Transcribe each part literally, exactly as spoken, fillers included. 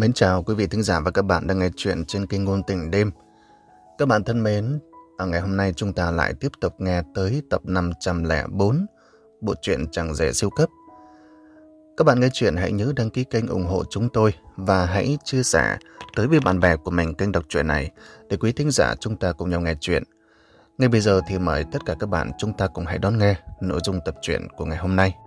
Mến chào quý vị thính giả và các bạn đang nghe chuyện trên kênh Ngôn Tình Đêm. Các bạn thân mến, ở ngày hôm nay chúng ta lại tiếp tục nghe tới tập năm trăm lẻ bốn bộ truyện Chẳng Rẻ Siêu Cấp. Các bạn nghe chuyện hãy nhớ đăng ký kênh ủng hộ chúng tôi và hãy chia sẻ tới với bạn bè của mình kênh đọc truyện này để quý thính giả chúng ta cùng nhau nghe chuyện. Ngay bây giờ thì mời tất cả các bạn chúng ta cùng hãy đón nghe nội dung tập truyện của ngày hôm nay.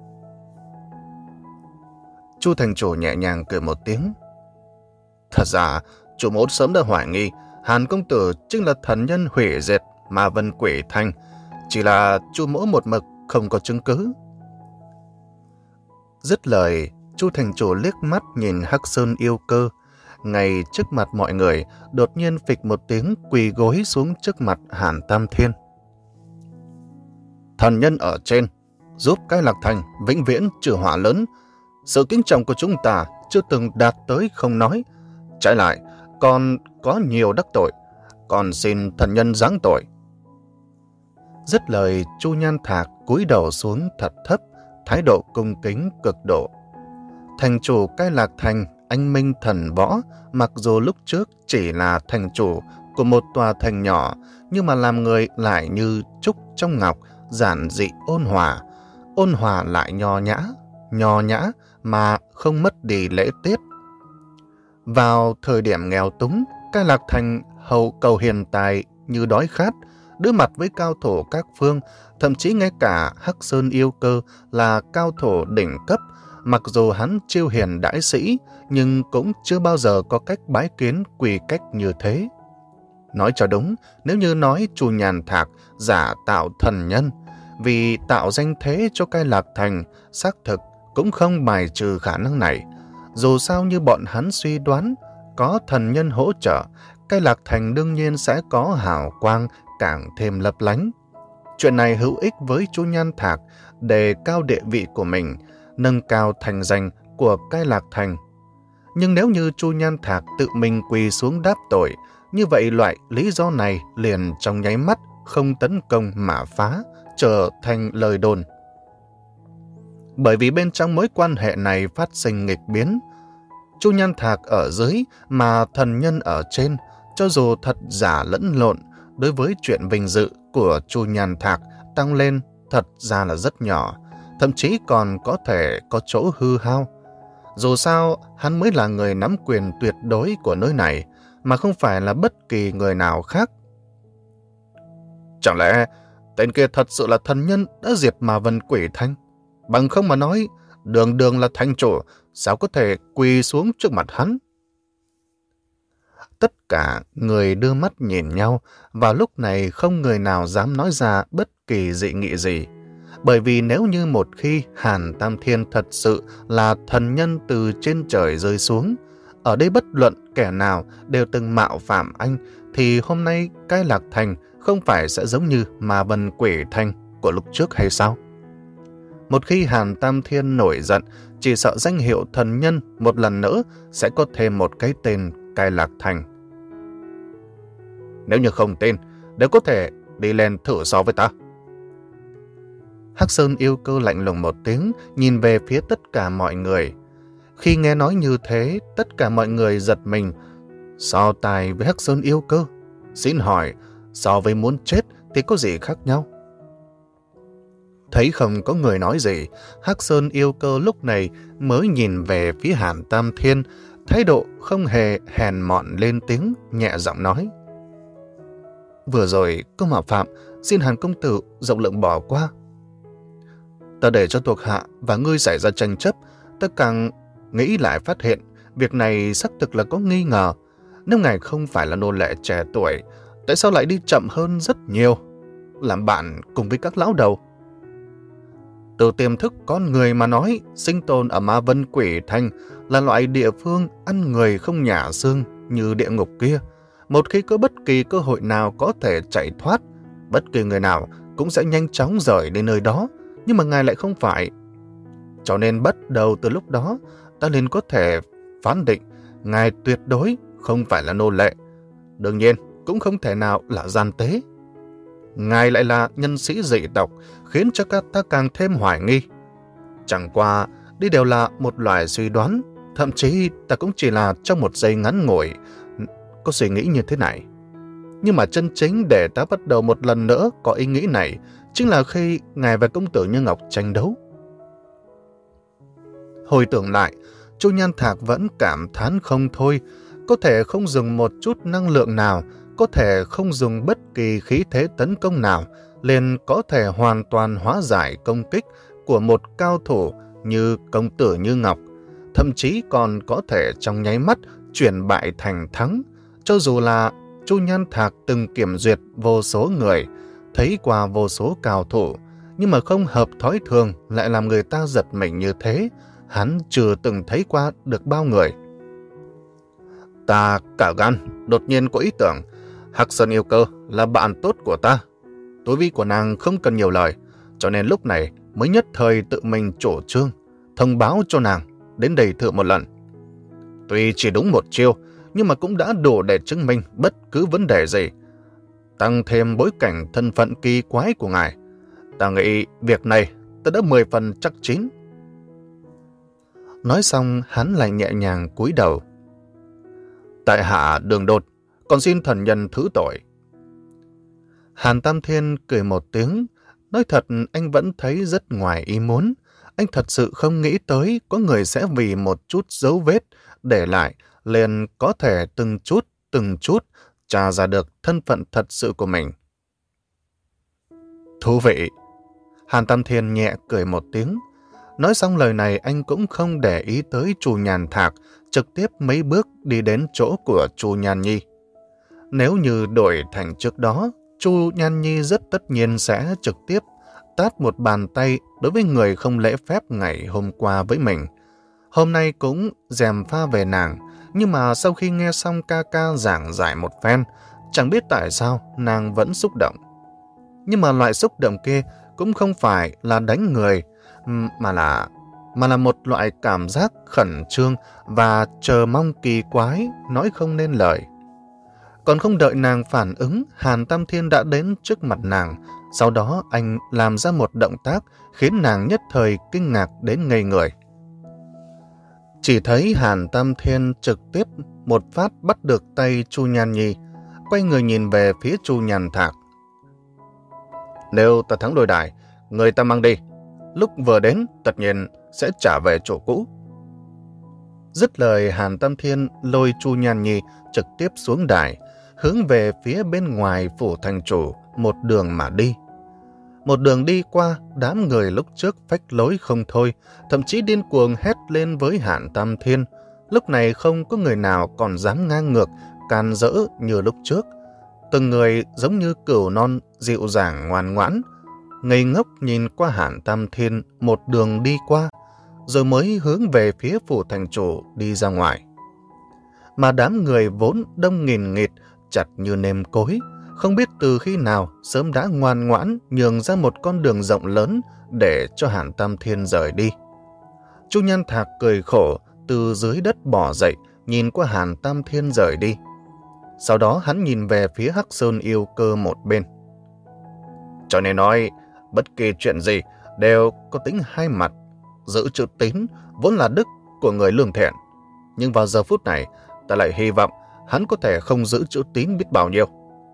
Chu thành chủ nhẹ nhàng cười một tiếng. Thật ra, chủ mẫu sớm đã hoài nghi Hàn công tử chính là thần nhân hủy diệt Ma Vân Quỷ Thanh, chỉ là chủ mẫu một mực không có chứng cứ. Dứt lời, Chu thành chủ liếc mắt nhìn Hắc Sơn yêu cơ, ngay trước mặt mọi người, đột nhiên phịch một tiếng quỳ gối xuống trước mặt Hàn Tam Thiên. Thần nhân ở trên, giúp cái Lạc Thành vĩnh viễn trừ họa lớn. Sự kính trọng của chúng ta chưa từng đạt tới không nói, trái lại còn có nhiều đắc tội, còn xin thần nhân giáng tội. Dứt lời, Chu Nhan Thạc cúi đầu xuống thật thấp, thái độ cung kính cực độ. Thành chủ cái Lạc Thành, anh minh thần võ, mặc dù lúc trước chỉ là thành chủ của một tòa thành nhỏ, nhưng mà làm người lại như trúc trong ngọc, giản dị ôn hòa, ôn hòa lại nho nhã, nho nhã mà không mất đi lễ tiết. Vào thời điểm nghèo túng, cái Lạc Thành hậu cầu hiền tài như đói khát, đối mặt với cao thủ các phương, thậm chí ngay cả Hắc Sơn yêu cơ là cao thủ đỉnh cấp, mặc dù hắn chiêu hiền đãi sĩ, nhưng cũng chưa bao giờ có cách bái kiến quy cách như thế. Nói cho đúng, nếu như nói Chu Nhàn Thạc giả tạo thần nhân, vì tạo danh thế cho cái Lạc Thành, xác thực cũng không bài trừ khả năng này. Dù sao như bọn hắn suy đoán, có thần nhân hỗ trợ, cái Lạc Thành đương nhiên sẽ có hào quang càng thêm lấp lánh. Chuyện này hữu ích với Chu Nhan Thạc đề cao địa vị của mình, nâng cao thành danh của cái Lạc Thành. Nhưng nếu như Chu Nhan Thạc tự mình quỳ xuống đáp tội, như vậy loại lý do này liền trong nháy mắt không tấn công mà phá, trở thành lời đồn. Bởi vì bên trong mối quan hệ này phát sinh nghịch biến. Chu Nhan Thạc ở dưới mà thần nhân ở trên, cho dù thật giả lẫn lộn, đối với chuyện vinh dự của Chu Nhan Thạc tăng lên thật ra là rất nhỏ, thậm chí còn có thể có chỗ hư hao. Dù sao, hắn mới là người nắm quyền tuyệt đối của nơi này, mà không phải là bất kỳ người nào khác. Chẳng lẽ tên kia thật sự là thần nhân đã diệt Ma Vân Quỷ Thanh? Bằng không mà nói, đường đường là thành chủ, sao có thể quỳ xuống trước mặt hắn? Tất cả người đưa mắt nhìn nhau, vào lúc này không người nào dám nói ra bất kỳ dị nghị gì. Bởi vì nếu như một khi Hàn Tam Thiên thật sự là thần nhân từ trên trời rơi xuống, ở đây bất luận kẻ nào đều từng mạo phạm anh, thì hôm nay cái Lạc Thành không phải sẽ giống như Ma Vân Quỷ Thanh của lúc trước hay sao? Một khi Hàn Tam Thiên nổi giận, chỉ sợ danh hiệu thần nhân một lần nữa sẽ có thêm một cái tên cái Lạc Thành. Nếu như không tin, đều có thể đi lên thử so với ta. Hắc Sơn yêu cơ lạnh lùng một tiếng, nhìn về phía tất cả mọi người. Khi nghe nói như thế, tất cả mọi người giật mình. So tài với Hắc Sơn yêu cơ? Xin hỏi, so với muốn chết thì có gì khác nhau? Thấy không có người nói gì, Hắc Sơn yêu cơ lúc này mới nhìn về phía Hàn Tam Thiên, thái độ không hề hèn mọn lên tiếng, nhẹ giọng nói. Vừa rồi có mạo phạm, xin Hàn công tử rộng lượng bỏ qua. Ta để cho thuộc hạ và ngươi xảy ra tranh chấp, ta càng nghĩ lại phát hiện việc này xác thực là có nghi ngờ. Nếu ngài không phải là nô lệ trẻ tuổi, tại sao lại đi chậm hơn rất nhiều, làm bạn cùng với các lão đầu? Từ tiềm thức con người mà nói, sinh tồn ở Ma Vân Quỷ Thanh là loại địa phương ăn người không nhả xương như địa ngục kia. Một khi có bất kỳ cơ hội nào có thể chạy thoát, bất kỳ người nào cũng sẽ nhanh chóng rời đến nơi đó, nhưng mà ngài lại không phải. Cho nên bắt đầu từ lúc đó, ta liền có thể phán định ngài tuyệt đối không phải là nô lệ. Đương nhiên, cũng không thể nào là gian tế. Ngài lại là nhân sĩ dị tộc, khiến cho ta càng thêm hoài nghi. Chẳng qua, đây đều là một loại suy đoán, Thậm chí ta cũng chỉ là trong một giây ngắn ngủi có suy nghĩ như thế này. Nhưng mà chân chính để ta bắt đầu một lần nữa có ý nghĩ này chính là khi ngài và công tử Như Ngọc tranh đấu. Hồi tưởng lại, Chu Nhan Thạc vẫn cảm thán không thôi, có thể không dùng một chút năng lượng nào, có thể không dùng bất kỳ khí thế tấn công nào, liền có thể hoàn toàn hóa giải công kích của một cao thủ như công tử Như Ngọc, thậm chí còn có thể trong nháy mắt chuyển bại thành thắng. Cho dù là Chu Nhan Thạc từng kiểm duyệt vô số người, thấy qua vô số cao thủ, nhưng mà không hợp thói thường lại làm người ta giật mình như thế, hắn chưa từng thấy qua được bao người. Ta cả gan, đột nhiên có ý tưởng, Hắc Sơn Yêu Cơ là bạn tốt của ta. Tu vi của nàng không cần nhiều lời, cho nên lúc này mới nhất thời tự mình chủ trương, thông báo cho nàng đến đây thử một lần. Tuy chỉ đúng một chiêu, nhưng mà cũng đã đủ để chứng minh bất cứ vấn đề gì. Tăng thêm bối cảnh thân phận kỳ quái của ngài, ta nghĩ việc này ta đã mười phần chắc chín. Nói xong, hắn lại nhẹ nhàng cúi đầu. Tại hạ đường đột, còn xin thần nhân thứ tội. Hàn Tam Thiên cười một tiếng. Nói thật, anh vẫn thấy rất ngoài ý muốn. Anh thật sự không nghĩ tới có người sẽ vì một chút dấu vết để lại, liền có thể từng chút, từng chút tra ra được thân phận thật sự của mình. Thú vị. Hàn Tam Thiên nhẹ cười một tiếng. Nói xong lời này, anh cũng không để ý tới Chu Nhan Thạc, trực tiếp mấy bước đi đến chỗ của Chu Nhan Nhi. Nếu như đổi thành trước đó, Chu Nhan Nhi rất tất nhiên sẽ trực tiếp tát một bàn tay đối với người không lễ phép ngày hôm qua với mình. Hôm nay cũng dèm pha về nàng, nhưng mà sau khi nghe xong ca ca giảng giải một phen, chẳng biết tại sao nàng vẫn xúc động. Nhưng mà loại xúc động kia cũng không phải là đánh người, mà là mà là một loại cảm giác khẩn trương và chờ mong kỳ quái, nói không nên lời. Còn không đợi nàng phản ứng, Hàn Tam Thiên đã đến trước mặt nàng. Sau đó anh làm ra một động tác khiến nàng nhất thời kinh ngạc đến ngây người. Chỉ thấy Hàn Tam Thiên trực tiếp một phát bắt được tay Chu Nhan Nhi, quay người nhìn về phía Chu Nhan Thạc. Nếu ta thắng đôi đài, người ta mang đi. Lúc vừa đến, tất nhiên sẽ trả về chỗ cũ. Dứt lời, Hàn Tam Thiên lôi Chu Nhan Nhi trực tiếp xuống đài, hướng về phía bên ngoài phủ thành chủ, một đường mà đi. Một đường đi qua, đám người lúc trước phách lối không thôi, thậm chí điên cuồng hét lên với Hàn Tam Thiên. Lúc này không có người nào còn dám ngang ngược, can dỡ như lúc trước. Từng người giống như cừu non, dịu dàng ngoan ngoãn, ngây ngốc nhìn qua Hàn Tam Thiên một đường đi qua, rồi mới hướng về phía phủ thành chủ đi ra ngoài. Mà đám người vốn đông nghìn nghịt, chặt như nêm cối, không biết từ khi nào sớm đã ngoan ngoãn nhường ra một con đường rộng lớn để cho Hàn Tam Thiên rời đi. Chu Nhan Thạc cười khổ từ dưới đất bò dậy, nhìn qua Hàn Tam Thiên rời đi. Sau đó hắn nhìn về phía Hắc Sơn Yêu Cơ một bên. Cho nên nói, bất kỳ chuyện gì đều có tính hai mặt. Giữ chữ tín vốn là đức của người lương thiện, nhưng vào giờ phút này ta lại hy vọng hắn có thể không giữ chữ tín biết bao nhiêu.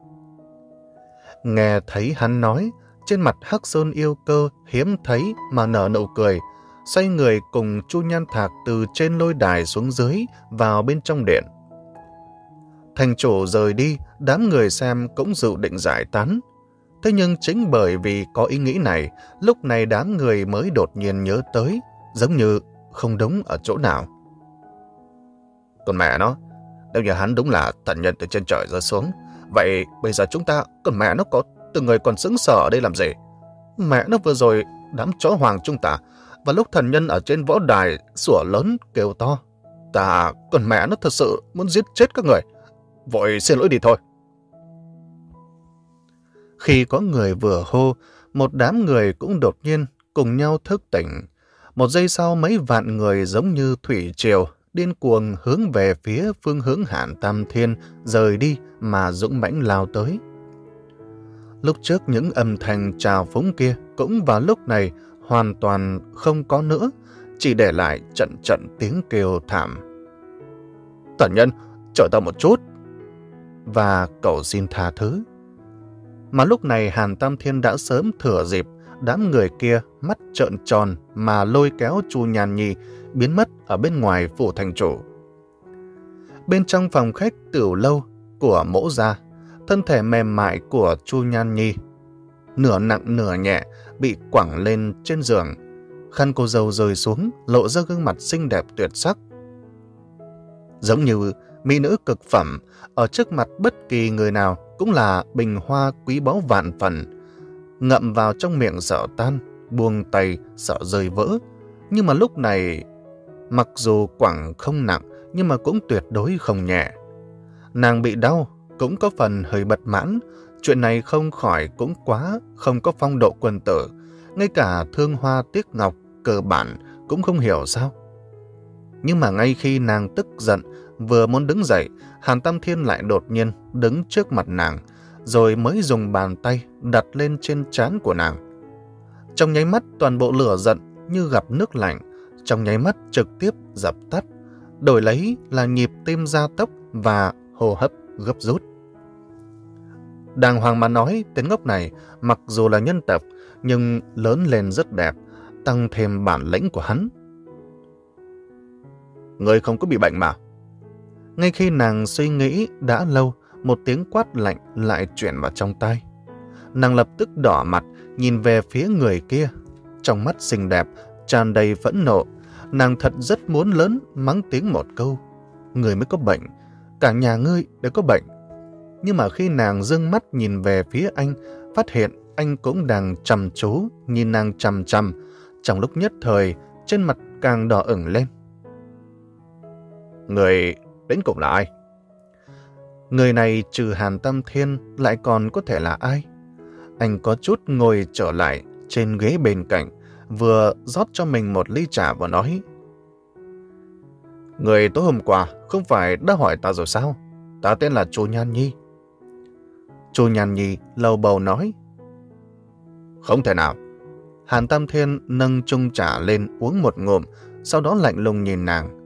Nghe thấy hắn nói, trên mặt Hắc Sơn Yêu Cơ hiếm thấy mà nở nụ cười, xoay người cùng Chu Nhan Thạc từ trên lôi đài xuống dưới vào bên trong điện. Thành chủ rời đi, đám người xem cũng dự định giải tán. Thế nhưng chính bởi vì có ý nghĩ này, lúc này đám người mới đột nhiên nhớ tới, giống như không đúng ở chỗ nào. Còn mẹ nó, nếu như hắn đúng là thần nhân từ trên trời rơi xuống, vậy bây giờ chúng ta, còn mẹ nó có từng người còn sững sờ ở đây làm gì? Mẹ nó vừa rồi đám chó hoàng chúng ta, và lúc thần nhân ở trên võ đài sủa lớn kêu to, ta còn mẹ nó thật sự muốn giết chết các người. Vội xin lỗi đi thôi. Khi có người vừa hô, một đám người cũng đột nhiên cùng nhau thức tỉnh. Một giây sau, mấy vạn người giống như thủy triều điên cuồng hướng về phía phương hướng Hàn Tam Thiên rời đi mà dũng mãnh lao tới. Lúc trước những âm thanh trào phúng kia cũng vào lúc này hoàn toàn không có nữa, chỉ để lại trận trận tiếng kêu thảm. Tần nhân, chờ ta một chút, và cầu xin tha thứ. Mà lúc này Hàn Tam Thiên đã sớm thừa dịp đám người kia mắt trợn tròn mà lôi kéo Chu Nhan Nhi biến mất ở bên ngoài phủ thành chủ. Bên trong phòng khách tiểu lâu của Mỗ gia, thân thể mềm mại của Chu Nhan Nhi nửa nặng nửa nhẹ bị quẳng lên trên giường. Khăn cô dâu rơi xuống, lộ ra gương mặt xinh đẹp tuyệt sắc. Giống như mỹ nữ cực phẩm, ở trước mặt bất kỳ người nào cũng là bình hoa quý báu vạn phần. Ngậm vào trong miệng sợ tan, buông tay sợ rơi vỡ. Nhưng mà lúc này, mặc dù quẳng không nặng, nhưng mà cũng tuyệt đối không nhẹ. Nàng bị đau, cũng có phần hơi bất mãn. Chuyện này không khỏi cũng quá không có phong độ quân tử. Ngay cả thương hoa tiếc ngọc cơ bản cũng không hiểu sao. Nhưng mà ngay khi nàng tức giận, vừa muốn đứng dậy, Hàn Tam Thiên lại đột nhiên đứng trước mặt nàng, rồi mới dùng bàn tay đặt lên trên trán của nàng. Trong nháy mắt, toàn bộ lửa giận như gặp nước lạnh, trong nháy mắt trực tiếp dập tắt, đổi lấy là nhịp tim gia tốc và hô hấp gấp rút. Đàng hoàng mà nói, tên ngốc này mặc dù là nhân tộc, nhưng lớn lên rất đẹp, tăng thêm bản lĩnh của hắn. Người không có bị bệnh mà. Ngay khi nàng suy nghĩ đã lâu, một tiếng quát lạnh lại chuyển vào trong tai. Nàng lập tức đỏ mặt, nhìn về phía người kia. Trong mắt xinh đẹp, tràn đầy phẫn nộ. Nàng thật rất muốn lớn mắng tiếng một câu. Người mới có bệnh, cả nhà ngươi đều có bệnh. Nhưng mà khi nàng dưng mắt nhìn về phía anh, phát hiện anh cũng đang chăm chú nhìn nàng chằm chằm. Trong lúc nhất thời, trên mặt càng đỏ ửng lên. Người đến cùng là ai? Người này trừ Hàn Tam Thiên lại còn có thể là ai? Anh có chút ngồi trở lại trên ghế bên cạnh, vừa rót cho mình một ly trà và nói: Người tối hôm qua không phải đã hỏi ta rồi sao? Ta tên là Chu Nhan Nhi. Chu Nhan Nhi lầu bầu nói: Không thể nào. Hàn Tam Thiên nâng chung trà lên uống một ngụm, sau đó lạnh lùng nhìn nàng.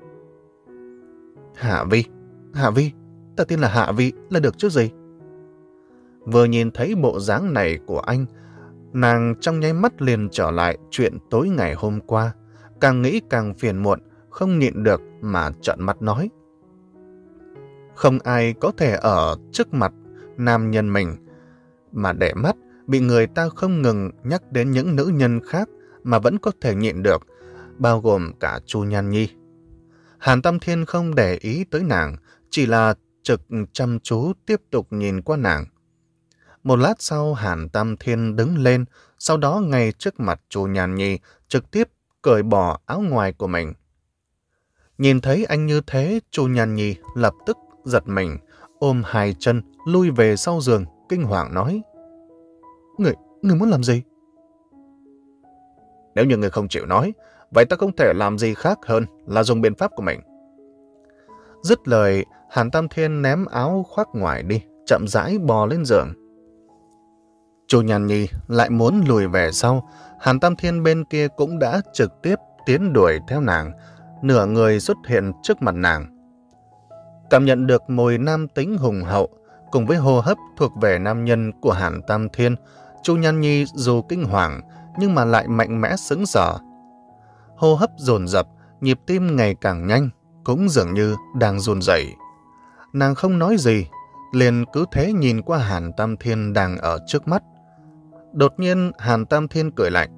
Hạ Vi, Hạ Vi, ta tên là Hạ Vi là được chứ gì? Vừa nhìn thấy bộ dáng này của anh, nàng trong nháy mắt liền trở lại chuyện tối ngày hôm qua, càng nghĩ càng phiền muộn, không nhịn được mà trợn mắt nói. Không ai có thể ở trước mặt nam nhân mình mà để mắt bị người ta không ngừng nhắc đến những nữ nhân khác mà vẫn có thể nhịn được, bao gồm cả Chu Nhan Nhi. Hàn Tam Thiên không để ý tới nàng, chỉ là trực chăm chú tiếp tục nhìn qua nàng. Một lát sau, Hàn Tam Thiên đứng lên, sau đó ngay trước mặt Chu Nhan Nhi trực tiếp cởi bỏ áo ngoài của mình. Nhìn thấy anh như thế, Chu Nhan Nhi lập tức giật mình, ôm hai chân lui về sau giường, kinh hoàng nói: Người, người muốn làm gì? Nếu như người không chịu nói, vậy ta không thể làm gì khác hơn là dùng biện pháp của mình. Dứt lời, Hàn Tam Thiên ném áo khoác ngoài đi, chậm rãi bò lên giường. Chu Nhan Nhi lại muốn lùi về sau, Hàn Tam Thiên bên kia cũng đã trực tiếp tiến đuổi theo nàng, nửa người xuất hiện trước mặt nàng. Cảm nhận được mùi nam tính hùng hậu, cùng với hô hấp thuộc về nam nhân của Hàn Tam Thiên, Chu Nhan Nhi dù kinh hoàng, nhưng mà lại mạnh mẽ sững sờ. Hô hấp dồn dập, nhịp tim ngày càng nhanh, cũng dường như đang run rẩy. Nàng không nói gì, liền cứ thế nhìn qua Hàn Tam Thiên đang ở trước mắt. Đột nhiên Hàn Tam Thiên cười lạnh.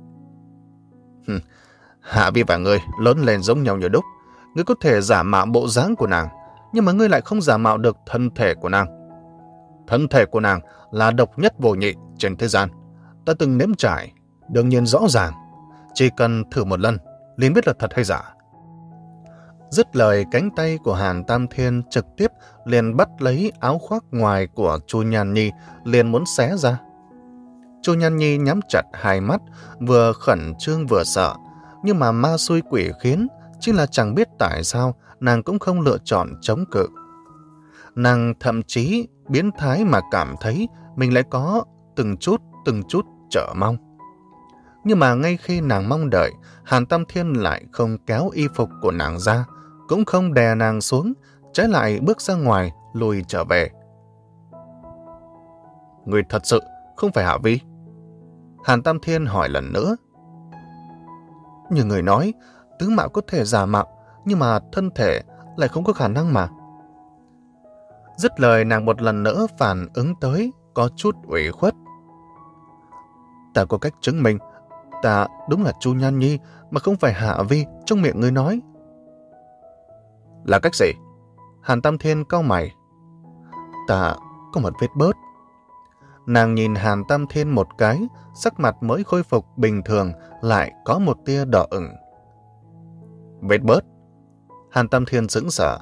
Hạ Vi và ngươi lớn lên giống nhau như đúc. Ngươi có thể giả mạo bộ dáng của nàng, nhưng mà ngươi lại không giả mạo được thân thể của nàng. Thân thể của nàng là độc nhất vô nhị trên thế gian. Ta từng nếm trải, đương nhiên rõ ràng. Chỉ cần thử một lần, liền biết là thật hay giả. Dứt lời, cánh tay của Hàn Tam Thiên trực tiếp liền bắt lấy áo khoác ngoài của Chu Nhan Nhi, liền muốn xé ra. Chu Nhan Nhi nhắm chặt hai mắt, vừa khẩn trương vừa sợ, nhưng mà ma xui quỷ khiến, chỉ là chẳng biết tại sao nàng cũng không lựa chọn chống cự. Nàng thậm chí biến thái mà cảm thấy mình lại có từng chút từng chút chờ mong. Nhưng mà ngay khi nàng mong đợi, Hàn Tam Thiên lại không kéo y phục của nàng ra, cũng không đè nàng xuống, trái lại bước ra ngoài, lùi trở về. Người thật sự không phải Hạ Vi? Hàn Tam Thiên hỏi lần nữa. Như người nói, tướng mạo có thể giả mạo, nhưng mà thân thể lại không có khả năng mà. Dứt lời nàng một lần nữa phản ứng tới, có chút ủy khuất. Ta có cách chứng minh, ta đúng là Chu Nhan Nhi mà không phải Hạ Vi trong miệng ngươi nói. Là cách gì? Hàn Tam Thiên cau mày. Ta có một vết bớt. Nàng nhìn Hàn Tam Thiên một cái, sắc mặt mới khôi phục bình thường, lại có một tia đỏ ửng. Vết bớt? Hàn Tam Thiên sững sờ.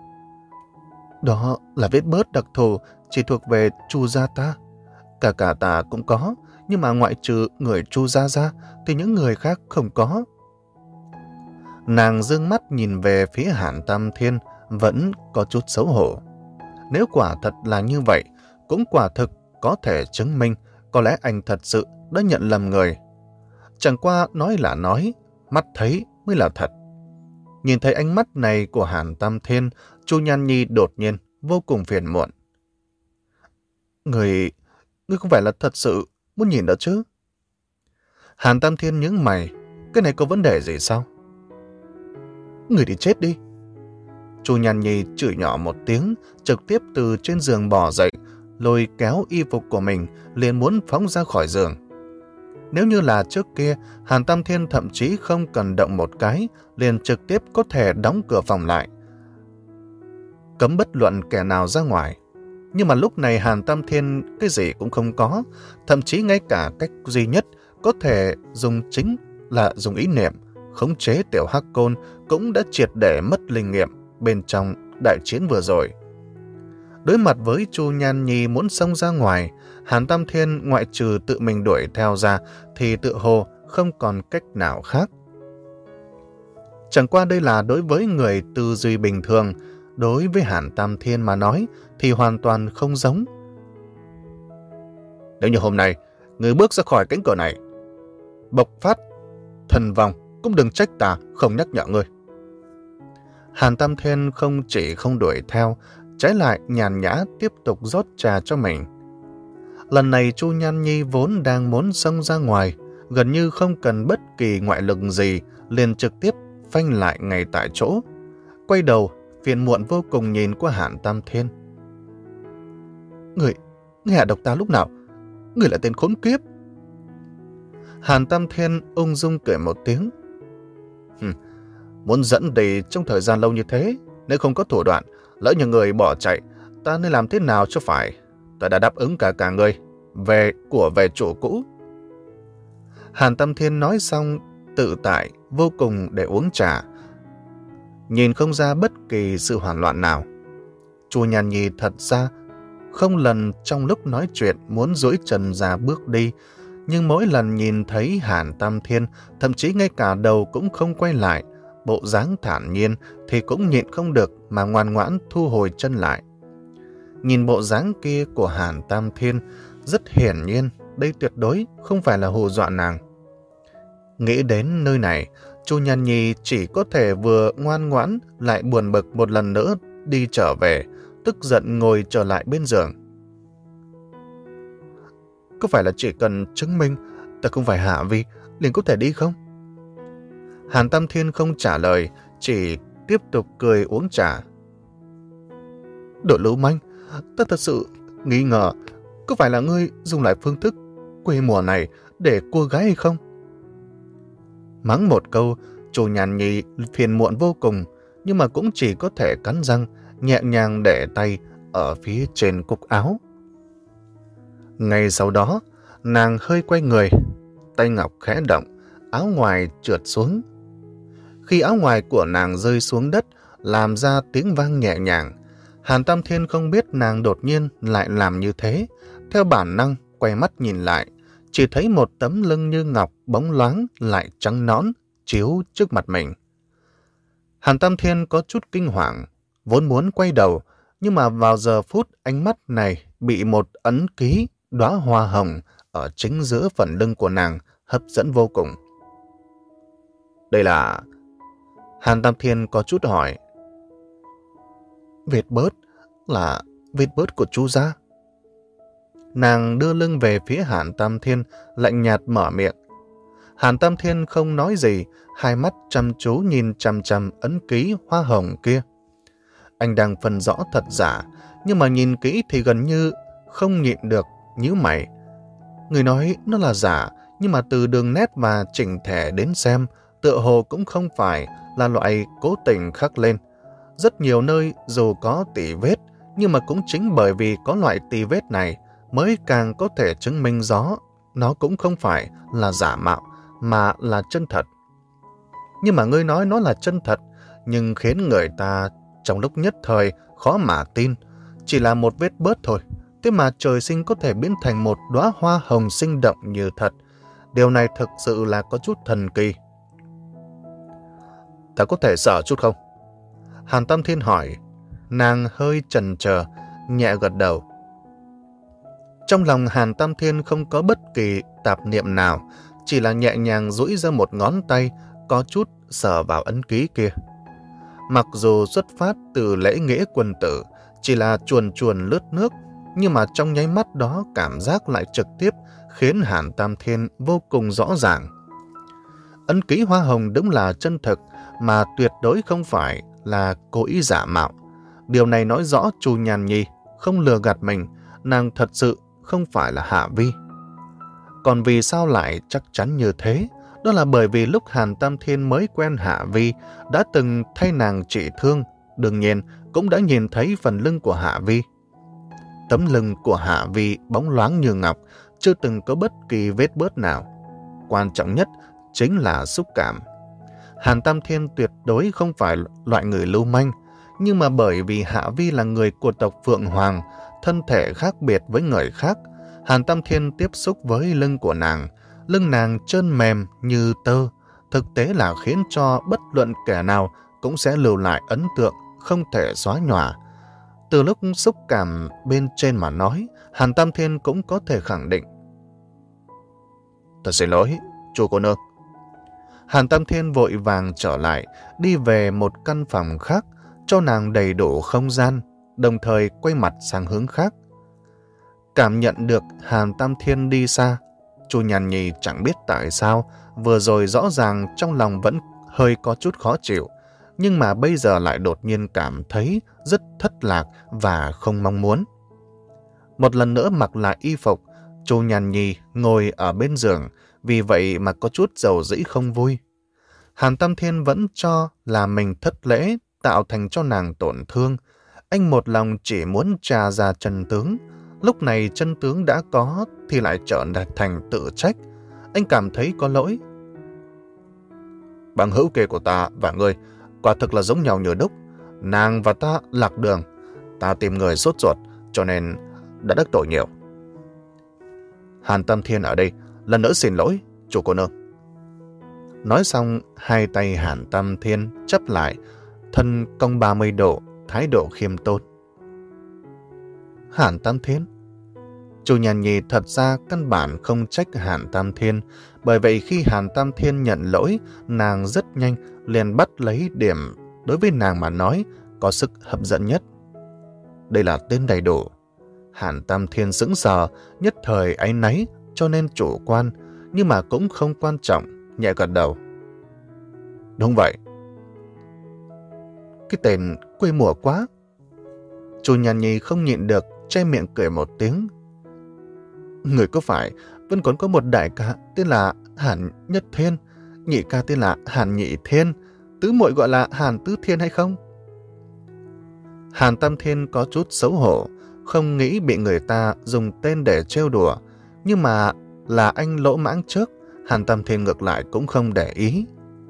Đó là vết bớt đặc thù, chỉ thuộc về Chu gia ta. Cả cả ta cũng có, nhưng mà ngoại trừ người Chu gia ra, thì những người khác không có. Nàng dương mắt nhìn về phía Hàn Tam Thiên, vẫn có chút xấu hổ. Nếu quả thật là như vậy, cũng quả thực có thể chứng minh có lẽ anh thật sự đã nhận lầm người. Chẳng qua nói là nói, mắt thấy mới là thật. Nhìn thấy ánh mắt này của Hàn Tam Thiên, Chu Nhan Nhi đột nhiên vô cùng phiền muộn. Người... Ngươi không phải là thật sự muốn nhìn đó chứ? Hàn Tam Thiên nhướng mày. Cái này có vấn đề gì sao? Người đi chết đi. Chu Nhan Nhi chửi nhỏ một tiếng, trực tiếp từ trên giường bò dậy, lôi kéo y phục của mình, liền muốn phóng ra khỏi giường. Nếu như là trước kia, Hàn Tam Thiên thậm chí không cần động một cái, liền trực tiếp có thể đóng cửa phòng lại, cấm bất luận kẻ nào ra ngoài. Nhưng mà lúc này Hàn Tam Thiên cái gì cũng không có, thậm chí ngay cả cách duy nhất có thể dùng chính là dùng ý niệm, khống chế tiểu hắc côn cũng đã triệt để mất linh nghiệm bên trong đại chiến vừa rồi. Đối mặt với Chu Nhan Nhi muốn xông ra ngoài, Hàn Tam Thiên ngoại trừ tự mình đuổi theo ra thì tự hồ không còn cách nào khác. Chẳng qua đây là đối với người tư duy bình thường, đối với Hàn Tam Thiên mà nói thì hoàn toàn không giống. Nếu như hôm nay người bước ra khỏi cánh cửa này, bộc phát thần vong, cũng đừng trách ta không nhắc nhở ngươi. Hàn Tam Thiên không chỉ không đuổi theo, trái lại nhàn nhã tiếp tục rót trà cho mình. Lần này Chu Nhan Nhi vốn đang muốn xông ra ngoài, gần như không cần bất kỳ ngoại lực gì, liền trực tiếp phanh lại ngay tại chỗ. Quay đầu, phiền muộn vô cùng nhìn qua Hàn Tam Thiên. Người, người hạ độc ta lúc nào? Người là tên khốn kiếp. Hàn Tam Thiên ung dung cười một tiếng. Hừm, muốn dẫn đi trong thời gian lâu như thế, nếu không có thủ đoạn, lỡ như người bỏ chạy, ta nên làm thế nào cho phải? Ta đã đáp ứng cả cả người, về của về chủ cũ. Hàn Tam Thiên nói xong, tự tại, vô cùng để uống trà. Nhìn không ra bất kỳ sự hoảng loạn nào. Chu Nhan Nhi thật ra không lần trong lúc nói chuyện muốn duỗi chân ra bước đi, nhưng mỗi lần nhìn thấy Hàn Tam Thiên, thậm chí ngay cả đầu cũng không quay lại, bộ dáng thản nhiên thì cũng nhịn không được mà ngoan ngoãn thu hồi chân lại. Nhìn bộ dáng kia của Hàn Tam Thiên, rất hiển nhiên đây tuyệt đối không phải là hù dọa nàng. Nghĩ đến nơi này, Chu Nhan Nhi chỉ có thể vừa ngoan ngoãn lại buồn bực một lần nữa đi trở về, tức giận ngồi trở lại bên giường. Có phải là chỉ cần chứng minh ta không phải Hạ Vi liền có thể đi không? Hàn Tam Thiên không trả lời, chỉ tiếp tục cười uống trà. Đồ lưu manh, ta thật sự nghi ngờ có phải là ngươi dùng lại phương thức quê mùa này để cua gái hay không? Mắng một câu, Chu Nhan Nhi phiền muộn vô cùng, nhưng mà cũng chỉ có thể cắn răng, nhẹ nhàng để tay ở phía trên cúc áo. Ngay sau đó, nàng hơi quay người, tay ngọc khẽ động, áo ngoài trượt xuống. Khi áo ngoài của nàng rơi xuống đất, làm ra tiếng vang nhẹ nhàng, Hàn Tam Thiên không biết nàng đột nhiên lại làm như thế. Theo bản năng, quay mắt nhìn lại, chỉ thấy một tấm lưng như ngọc bóng loáng lại trắng nõn chiếu trước mặt mình. Hàn Tam Thiên có chút kinh hoàng, vốn muốn quay đầu, nhưng mà vào giờ phút ánh mắt này bị một ấn ký đóa hoa hồng ở chính giữa phần lưng của nàng hấp dẫn vô cùng. Đây là... Hàn Tam Thiên có chút hỏi. Vết bớt, là vết bớt của Chu gia. Nàng đưa lưng về phía Hàn Tam Thiên, lạnh nhạt mở miệng. Hàn Tam Thiên không nói gì, hai mắt chăm chú nhìn chằm chằm ấn ký hoa hồng kia. Anh đang phân rõ thật giả, nhưng mà nhìn kỹ thì gần như không nhịn được, nhíu mày. Người nói nó là giả, nhưng mà từ đường nét và chỉnh thể đến xem, tựa hồ cũng không phải là loại cố tình khắc lên. Rất nhiều nơi dù có tỉ vết, nhưng mà cũng chính bởi vì có loại tỉ vết này mới càng có thể chứng minh rõ nó cũng không phải là giả mạo, mà là chân thật. Nhưng mà ngươi nói nó là chân thật, nhưng khiến người ta trong lúc nhất thời khó mà tin. Chỉ là một vết bớt thôi, thế mà trời sinh có thể biến thành một đóa hoa hồng sinh động như thật. Điều này thực sự là có chút thần kỳ. Ta có thể sợ chút không? Hàn Tam Thiên hỏi. Nàng hơi chần chờ, nhẹ gật đầu. Trong lòng Hàn Tam Thiên không có bất kỳ tạp niệm nào, chỉ là nhẹ nhàng duỗi ra một ngón tay, có chút sờ vào ấn ký kia. Mặc dù xuất phát từ lễ nghĩa quân tử, chỉ là chuồn chuồn lướt nước, nhưng mà trong nháy mắt đó cảm giác lại trực tiếp khiến Hàn Tam Thiên vô cùng rõ ràng. Ấn ký hoa hồng đúng là chân thực, mà tuyệt đối không phải là cố ý giả mạo. Điều này nói rõ Chu Nhàn Nhi không lừa gạt mình, nàng thật sự không phải là Hạ Vi. Còn vì sao lại chắc chắn như thế? Đó là bởi vì lúc Hàn Tam Thiên mới quen Hạ Vi, đã từng thay nàng trị thương, đương nhiên cũng đã nhìn thấy phần lưng của Hạ Vi. Tấm lưng của Hạ Vi bóng loáng như ngọc, chưa từng có bất kỳ vết bớt nào. Quan trọng nhất chính là xúc cảm. Hàn Tam Thiên tuyệt đối không phải loại người lưu manh, nhưng mà bởi vì Hạ Vi là người của tộc Phượng Hoàng, thân thể khác biệt với người khác, Hàn Tam Thiên tiếp xúc với lưng của nàng. Lưng nàng trơn mềm như tơ, thực tế là khiến cho bất luận kẻ nào cũng sẽ lưu lại ấn tượng không thể xóa nhòa. Từ lúc xúc cảm bên trên mà nói, Hàn Tam Thiên cũng có thể khẳng định. Thật xin lỗi, chu cô nương. Hàn Tam Thiên vội vàng trở lại, đi về một căn phòng khác, cho nàng đầy đủ không gian, đồng thời quay mặt sang hướng khác. Cảm nhận được Hàn Tam Thiên đi xa, Chu Nhàn Nhi chẳng biết tại sao, vừa rồi rõ ràng trong lòng vẫn hơi có chút khó chịu, nhưng mà bây giờ lại đột nhiên cảm thấy rất thất lạc và không mong muốn. Một lần nữa mặc lại y phục, Chu Nhàn Nhi ngồi ở bên giường, vì vậy mà có chút dầu dĩ không vui. Hàn Tam Thiên vẫn cho là mình thất lễ, tạo thành cho nàng tổn thương. Anh một lòng chỉ muốn tra ra chân tướng. Lúc này chân tướng đã có thì lại trở thành tự trách. Anh cảm thấy có lỗi. Bằng hữu kia của ta và ngươi quả thực là giống nhau như đúc. Nàng và ta lạc đường. Ta tìm người sốt ruột cho nên đã đắc tội nhiều. Hàn Tam Thiên ở đây lần nữa xin lỗi, chủ cô nương. Nói xong, hai tay Hàn Tam Thiên chắp lại, thân cong ba mươi độ, thái độ khiêm tốn. Hàn Tam Thiên? Chu Nhàn Nhi thật ra căn bản không trách Hàn Tam Thiên, bởi vậy khi Hàn Tam Thiên nhận lỗi, nàng rất nhanh liền bắt lấy điểm đối với nàng mà nói có sức hấp dẫn nhất. Đây là tên đầy đủ. Hàn Tam Thiên sững sờ, nhất thời áy náy cho nên chủ quan, nhưng mà cũng không quan trọng, nhẹ gật đầu. Đúng vậy. Cái tên quê mùa quá. Chu Nhàn Nhi không nhịn được, che miệng cười một tiếng. Người có phải vẫn còn có một đại ca tên là Hàn Nhất Thiên, nhị ca tên là Hàn Nhị Thiên, tứ muội gọi là Hàn Tứ Thiên hay không? Hàn Tam Thiên có chút xấu hổ, không nghĩ bị người ta dùng tên để trêu đùa, nhưng mà là anh lỗ mãng trước, Hàn Tam Thiên ngược lại cũng không để ý.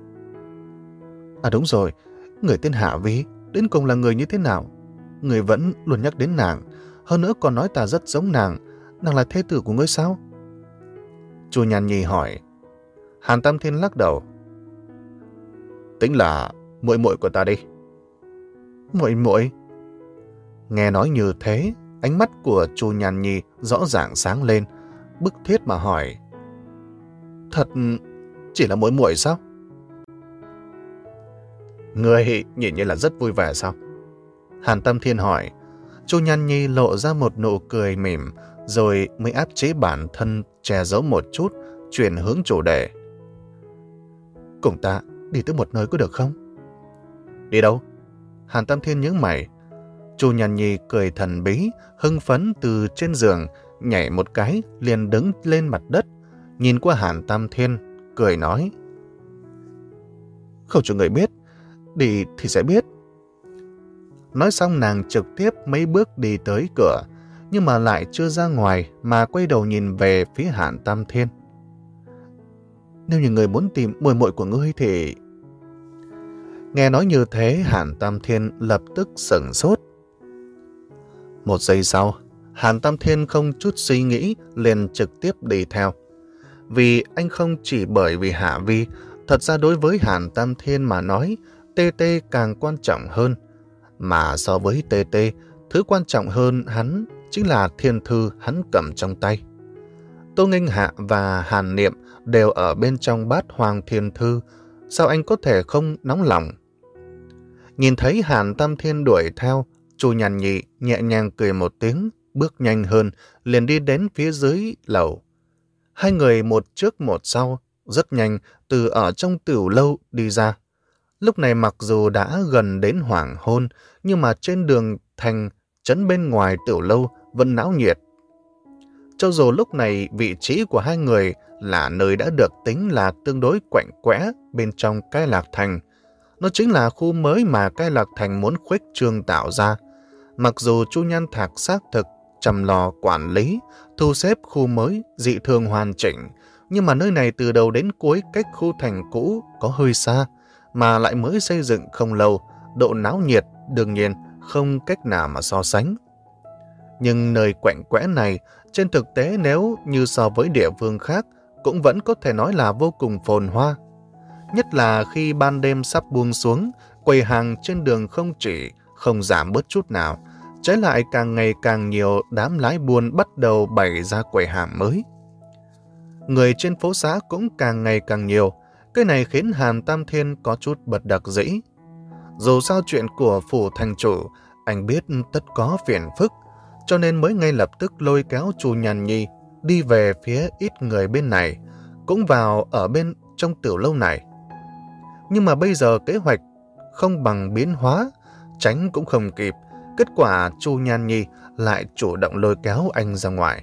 À đúng rồi, người tên Hạ Vi đến cùng là người như thế nào? Người vẫn luôn nhắc đến nàng, hơn nữa còn nói ta rất giống nàng. Nàng là thê tử của ngươi sao? Chu Nhàn Nhi hỏi. Hàn Tam Thiên lắc đầu. Tính là muội muội của ta đi. Muội muội? Nghe nói như thế, ánh mắt của Chu Nhàn Nhi rõ ràng sáng lên, bức thiết mà hỏi. Thật chỉ là muội muội sao? Người nhìn như là rất vui vẻ sao? Hàn Tâm Thiên hỏi. Chu Nhan Nhi lộ ra một nụ cười mỉm, rồi mới áp chế bản thân che giấu một chút, chuyển hướng chủ đề. Cùng ta đi tới một nơi có được không? Đi đâu? Hàn Tâm Thiên nhướng mày. Chu Nhan Nhi cười thần bí, hưng phấn từ trên giường, nhảy một cái, liền đứng lên mặt đất, nhìn qua Hàn Tâm Thiên, cười nói. Không cho người biết, đi thì sẽ biết. Nói xong nàng trực tiếp mấy bước đi tới cửa, nhưng mà lại chưa ra ngoài mà quay đầu nhìn về phía Hàn Tâm Thiên. Nếu như người muốn tìm muội muội của ngươi thì... Nghe nói như thế, Hàn Tâm Thiên lập tức sửng sốt. Một giây sau, Hàn Tâm Thiên không chút suy nghĩ liền trực tiếp đi theo. Vì anh không chỉ bởi vì Hạ Vi, thật ra đối với Hàn Tâm Thiên mà nói, tê tê càng quan trọng hơn. Mà so với tê tê, thứ quan trọng hơn hắn chính là thiên thư hắn cầm trong tay. Tô Nghênh Hạ và Hàn Niệm đều ở bên trong bát hoàng thiên thư, sao anh có thể không nóng lòng? Nhìn thấy Hàn Tâm Thiên đuổi theo, Chu Nhan Nhi nhẹ nhàng cười một tiếng, bước nhanh hơn, liền đi đến phía dưới lầu. Hai người một trước một sau, rất nhanh từ ở trong tiểu lâu đi ra. Lúc này mặc dù đã gần đến hoàng hôn, nhưng mà trên đường thành trấn bên ngoài tiểu lâu vẫn náo nhiệt. Cho dù lúc này vị trí của hai người là nơi đã được tính là tương đối quạnh quẽ bên trong Cai Lạc Thành, nó chính là khu mới mà Cai Lạc Thành muốn khuếch trương tạo ra. Mặc dù Chu Nhan Thạc xác thực chăm lo quản lý, thu xếp khu mới dị thường hoàn chỉnh, nhưng mà nơi này từ đầu đến cuối cách khu thành cũ có hơi xa, mà lại mới xây dựng không lâu, độ náo nhiệt đương nhiên không cách nào mà so sánh. Nhưng nơi quạnh quẽ này, trên thực tế nếu như so với địa phương khác, cũng vẫn có thể nói là vô cùng phồn hoa. Nhất là khi ban đêm sắp buông xuống, quầy hàng trên đường không chỉ không giảm bớt chút nào, trái lại càng ngày càng nhiều đám lái buôn bắt đầu bày ra quầy hàng mới. Người trên phố xá cũng càng ngày càng nhiều, cái này khiến Hàn Tam Thiên có chút bật đặc dĩ. Dù sao chuyện của phủ thành chủ, anh biết tất có phiền phức, cho nên mới ngay lập tức lôi kéo Chu Nhan Nhi đi về phía ít người bên này, cũng vào ở bên trong tiểu lâu này. Nhưng mà bây giờ kế hoạch không bằng biến hóa, tránh cũng không kịp, kết quả Chu Nhan Nhi lại chủ động lôi kéo anh ra ngoài.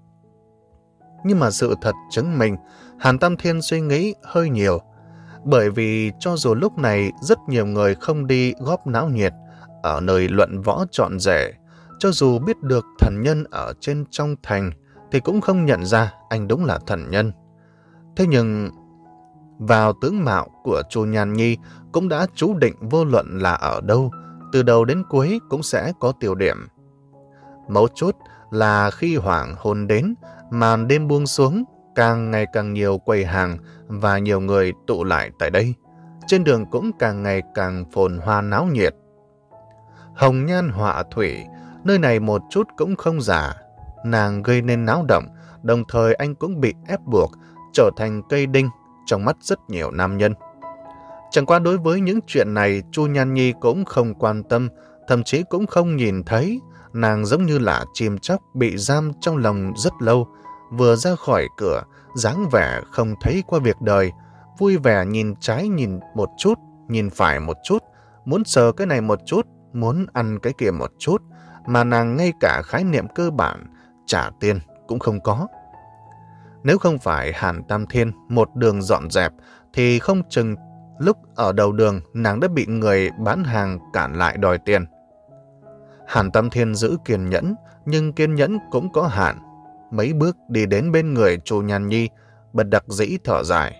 Nhưng mà sự thật chứng minh, Hàn Tam Thiên suy nghĩ hơi nhiều, bởi vì cho dù lúc này rất nhiều người không đi góp náo nhiệt ở nơi luận võ trọn rể, cho dù biết được thần nhân ở trên trong thành thì cũng không nhận ra anh đúng là thần nhân. Thế nhưng vào tướng mạo của Chu Nhan Nhi cũng đã chú định vô luận là ở đâu, từ đầu đến cuối cũng sẽ có tiêu điểm. Mấu chốt là khi hoàng hôn đến, màn đêm buông xuống, càng ngày càng nhiều quầy hàng và nhiều người tụ lại tại đây. Trên đường cũng càng ngày càng phồn hoa náo nhiệt. Hồng nhan họa thủy, nơi này một chút cũng không giả. Nàng gây nên náo động, đồng thời anh cũng bị ép buộc trở thành cây đinh trong mắt rất nhiều nam nhân. Chẳng qua đối với những chuyện này, Chu Nhan Nhi cũng không quan tâm, thậm chí cũng không nhìn thấy. Nàng giống như là chim chóc bị giam trong lòng rất lâu, vừa ra khỏi cửa, dáng vẻ không thấy qua việc đời, vui vẻ nhìn trái nhìn một chút, nhìn phải một chút, muốn sờ cái này một chút, muốn ăn cái kia một chút, mà nàng ngay cả khái niệm cơ bản, trả tiền cũng không có. Nếu không phải Hàn Tam Thiên một đường dọn dẹp, thì không chừng lúc ở đầu đường nàng đã bị người bán hàng cản lại đòi tiền. Hàn Tam Thiên giữ kiên nhẫn, nhưng kiên nhẫn cũng có hạn. Mấy bước đi đến bên người Chu Nhan Nhi, bật đặc dĩ thở dài.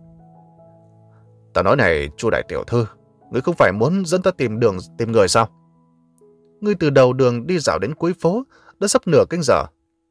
Ta nói này, Chu đại tiểu thư, ngươi không phải muốn dẫn ta tìm đường tìm người sao? Ngươi từ đầu đường đi dạo đến cuối phố, đã sắp nửa canh giờ.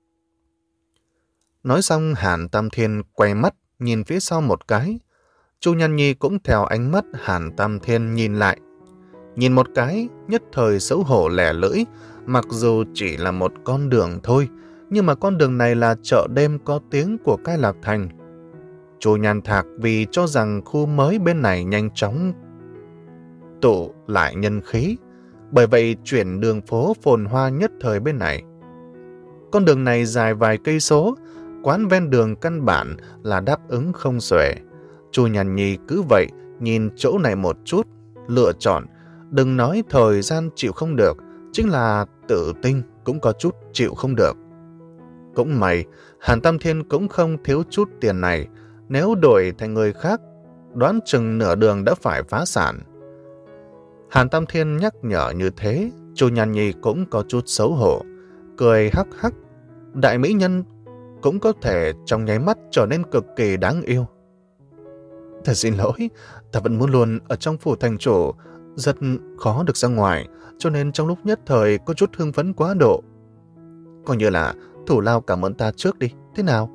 Nói xong Hàn Tam Thiên quay mắt nhìn phía sau một cái. Chu Nhan Nhi cũng theo ánh mắt Hàn Tam Thiên nhìn lại. Nhìn một cái, nhất thời xấu hổ lẻ lưỡi, mặc dù chỉ là một con đường thôi, nhưng mà con đường này là chợ đêm có tiếng của Cai Lạc Thành. Chu Nhan Thạc vì cho rằng khu mới bên này nhanh chóng tụ lại nhân khí, bởi vậy chuyển đường phố phồn hoa nhất thời bên này. Con đường này dài vài cây số, quán ven đường căn bản là đáp ứng không xuể. Chu Nhàn Nhi cứ vậy nhìn chỗ này một chút, lựa chọn, đừng nói thời gian chịu không được, chính là tự tinh cũng có chút chịu không được. Cũng may, Hàn Tam Thiên cũng không thiếu chút tiền này, nếu đổi thành người khác, đoán chừng nửa đường đã phải phá sản. Hàn Tam Thiên nhắc nhở như thế, Chu Nhàn Nhi cũng có chút xấu hổ, cười hắc hắc. Đại mỹ nhân cũng có thể trong nháy mắt trở nên cực kỳ đáng yêu. Thật xin lỗi, ta vẫn muốn luôn ở trong phủ thành chủ, rất khó được ra ngoài, cho nên trong lúc nhất thời có chút hưng phấn quá độ. Coi như là thủ lao cảm ơn ta trước đi, thế nào?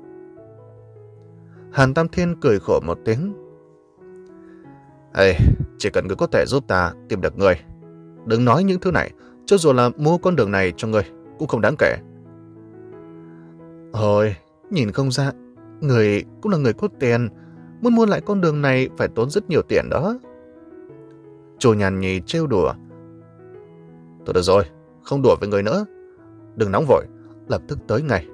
Hàn Tam Thiên cười khổ một tiếng. Ê, chỉ cần ngươi có thể giúp ta tìm được người. Đừng nói những thứ này, cho dù là mua con đường này cho ngươi cũng không đáng kể. Thôi, nhìn không ra, người cũng là người có tiền, muốn mua lại con đường này phải tốn rất nhiều tiền đó. Chu Nhàn Nhi trêu đùa. Thôi được rồi, không đùa với người nữa. Đừng nóng vội, lập tức tới ngay.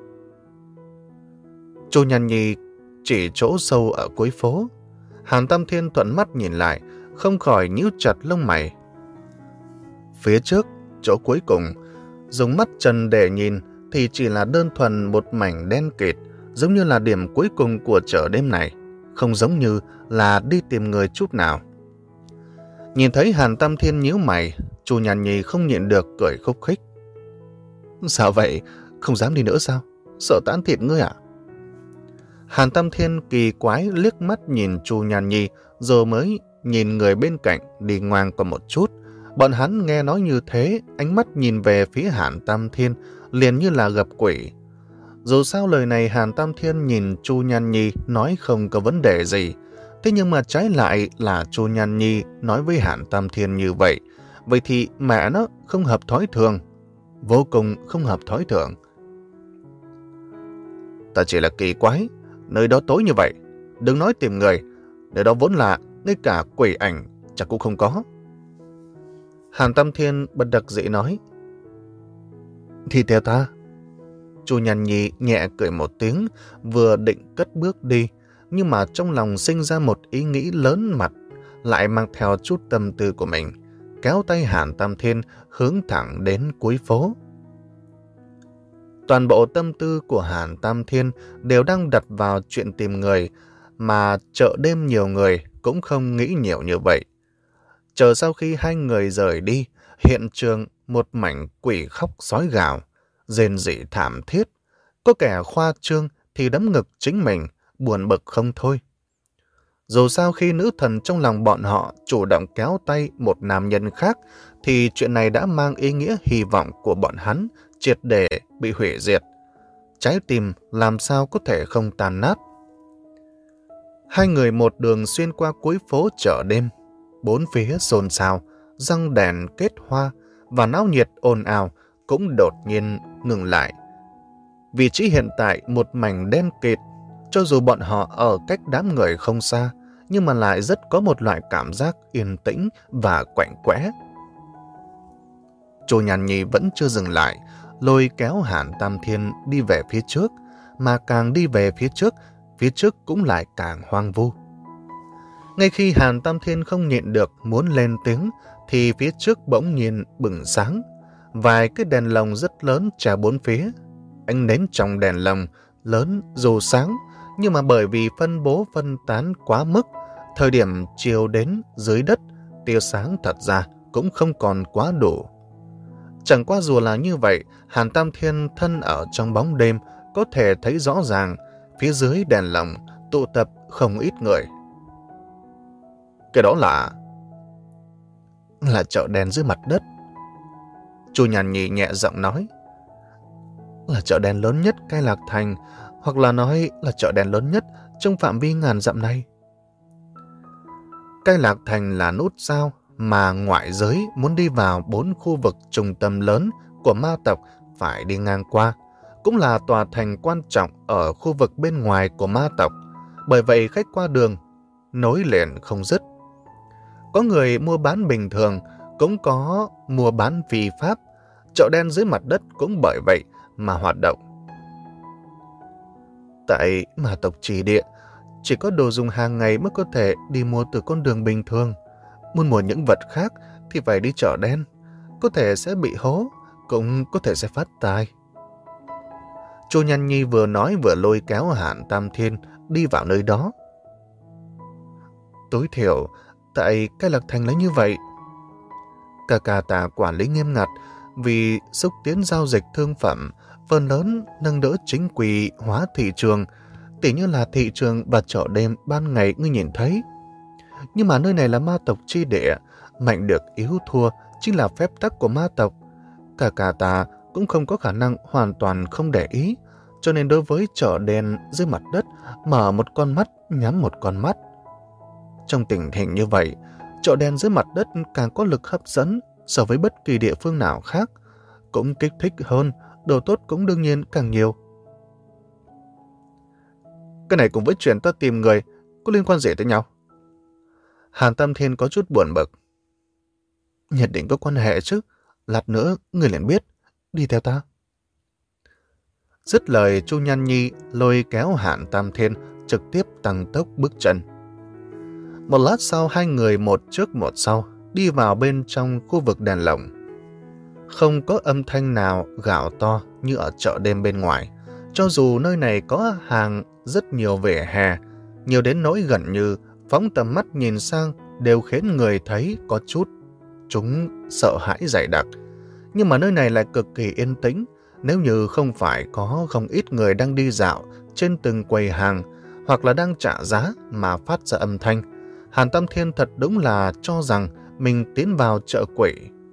Chu Nhàn Nhi chỉ chỗ sâu ở cuối phố. Hàn Tam Thiên thuận mắt nhìn lại, không khỏi nhíu chặt lông mày. Phía trước, chỗ cuối cùng, dùng mắt trần để nhìn thì chỉ là đơn thuần một mảnh đen kịt, giống như là điểm cuối cùng của chợ đêm này, không giống như là đi tìm người chút nào. Nhìn thấy Hàn Tam Thiên nhíu mày, Chu Nhàn Nhi không nhịn được cười khúc khích. Sao vậy? Không dám đi nữa sao? Sợ tán thịt ngươi à? Hàn Tam Thiên kỳ quái liếc mắt nhìn Chu Nhàn Nhi, rồi mới nhìn người bên cạnh đi ngoan qua một chút. Bọn hắn nghe nói như thế, ánh mắt nhìn về phía Hàn Tam Thiên liền như là gặp quỷ. Dù sao lời này Hàn Tam Thiên nhìn Chu Nhàn Nhi nói không có vấn đề gì, thế nhưng mà trái lại là Chu Nhàn Nhi nói với Hàn Tam Thiên như vậy, vậy thì mẹ nó không hợp thói thường, vô cùng không hợp thói thường. Ta chỉ là kỳ quái, nơi đó tối như vậy, đừng nói tìm người, nơi đó vốn là ngay cả quỷ ảnh chắc cũng không có. Hàn Tam Thiên bất đắc dĩ nói. Thì theo ta. Chu Nhàn Nhi nhẹ cười một tiếng, vừa định cất bước đi, nhưng mà trong lòng sinh ra một ý nghĩ lớn mặt, lại mang theo chút tâm tư của mình, kéo tay Hàn Tam Thiên hướng thẳng đến cuối phố. Toàn bộ tâm tư của Hàn Tam Thiên đều đang đặt vào chuyện tìm người, mà chợ đêm nhiều người cũng không nghĩ nhiều như vậy. Chờ sau khi hai người rời đi, hiện trường một mảnh quỷ khóc sói gào, rên rỉ thảm thiết. Có kẻ khoa trương thì đấm ngực chính mình, buồn bực không thôi. Dù sao khi nữ thần trong lòng bọn họ chủ động kéo tay một nam nhân khác, thì chuyện này đã mang ý nghĩa hy vọng của bọn hắn triệt để bị hủy diệt. Trái tim làm sao có thể không tan nát. Hai người một đường xuyên qua cuối phố chợ đêm, bốn phía xôn xao, răng đèn kết hoa và náo nhiệt ồn ào cũng đột nhiên ngừng lại. Vị trí hiện tại một mảnh đen kịt, cho dù bọn họ ở cách đám người không xa, nhưng mà lại rất có một loại cảm giác yên tĩnh và quạnh quẽ. Chu Nhàn Nhi vẫn chưa dừng lại, lôi kéo Hàn Tam Thiên đi về phía trước, mà càng đi về phía trước, phía trước cũng lại càng hoang vu. Ngay khi Hàn Tam Thiên không nhịn được muốn lên tiếng, thì phía trước bỗng nhiên bừng sáng, vài cái đèn lồng rất lớn treo bốn phía. Ánh nến trong đèn lồng lớn dù sáng, nhưng mà bởi vì phân bố phân tán quá mức, thời điểm chiều đến dưới đất, tia sáng thật ra cũng không còn quá đủ. Chẳng qua dù là như vậy, Hàn Tam Thiên thân ở trong bóng đêm có thể thấy rõ ràng phía dưới đèn lồng tụ tập không ít người. Cái đó là... là chợ đen dưới mặt đất. Chu Nhàn Nhi nhẹ giọng nói. Là chợ đen lớn nhất Cai Lạc Thành, hoặc là nói là chợ đen lớn nhất trong phạm vi ngàn dặm này. Cai Lạc Thành là nút giao mà ngoại giới muốn đi vào bốn khu vực trung tâm lớn của ma tộc phải đi ngang qua, cũng là tòa thành quan trọng ở khu vực bên ngoài của ma tộc, Bởi vậy khách qua đường nối liền không dứt. Có người mua bán bình thường, cũng có mua bán phi pháp. Chợ đen dưới mặt đất cũng bởi vậy mà hoạt động. Tại ma tộc Chỉ Địa, chỉ có đồ dùng hàng ngày mới có thể đi mua từ con đường bình thường. Muốn mua những vật khác thì phải đi chợ đen. Có thể sẽ bị hố, cũng có thể sẽ phát tài. Chu Nhan Nhi vừa nói vừa lôi kéo Hàn Tam Thiên đi vào nơi đó. Tối thiểu, tại Cai Lạc Thành là như vậy. Cả cả tà quản lý nghiêm ngặt vì xúc tiến giao dịch thương phẩm, phần lớn nâng đỡ chính quy hóa thị trường, tỉ như là thị trường và chợ đêm ban ngày ngươi nhìn thấy. Nhưng mà nơi này là ma tộc chi địa, mạnh được yếu thua chính là phép tắc của ma tộc. Cả cả ta cũng không có khả năng hoàn toàn không để ý, cho nên đối với chợ đen dưới mặt đất, mở một con mắt nhắm một con mắt. Trong tình hình như vậy, chợ đen dưới mặt đất càng có lực hấp dẫn so với bất kỳ địa phương nào khác, cũng kích thích hơn, đồ tốt cũng đương nhiên càng nhiều. Cái này cùng với chuyện ta tìm người có liên quan gì tới nhau? Hàn Tam Thiên có chút buồn bực. Nhất định có quan hệ chứ, lát nữa người liền biết, đi theo ta. Dứt lời, Chu Nhan Nhi lôi kéo Hàn Tam Thiên trực tiếp tăng tốc bước chân. Một lát sau, hai người một trước một sau đi vào bên trong khu vực đèn lồng. Không có âm thanh nào gào to như ở chợ đêm bên ngoài, cho dù nơi này có hàng rất nhiều vỉa hè, nhiều đến nỗi gần như phóng tầm mắt nhìn sang đều khiến người thấy có chút chúng sợ hãi dày đặc. Nhưng mà nơi này lại cực kỳ yên tĩnh, nếu như không phải có không ít người đang đi dạo trên từng quầy hàng hoặc là đang trả giá mà phát ra âm thanh, Hàn Tam Thiên thật đúng là cho rằng mình tiến vào chợ quỷ.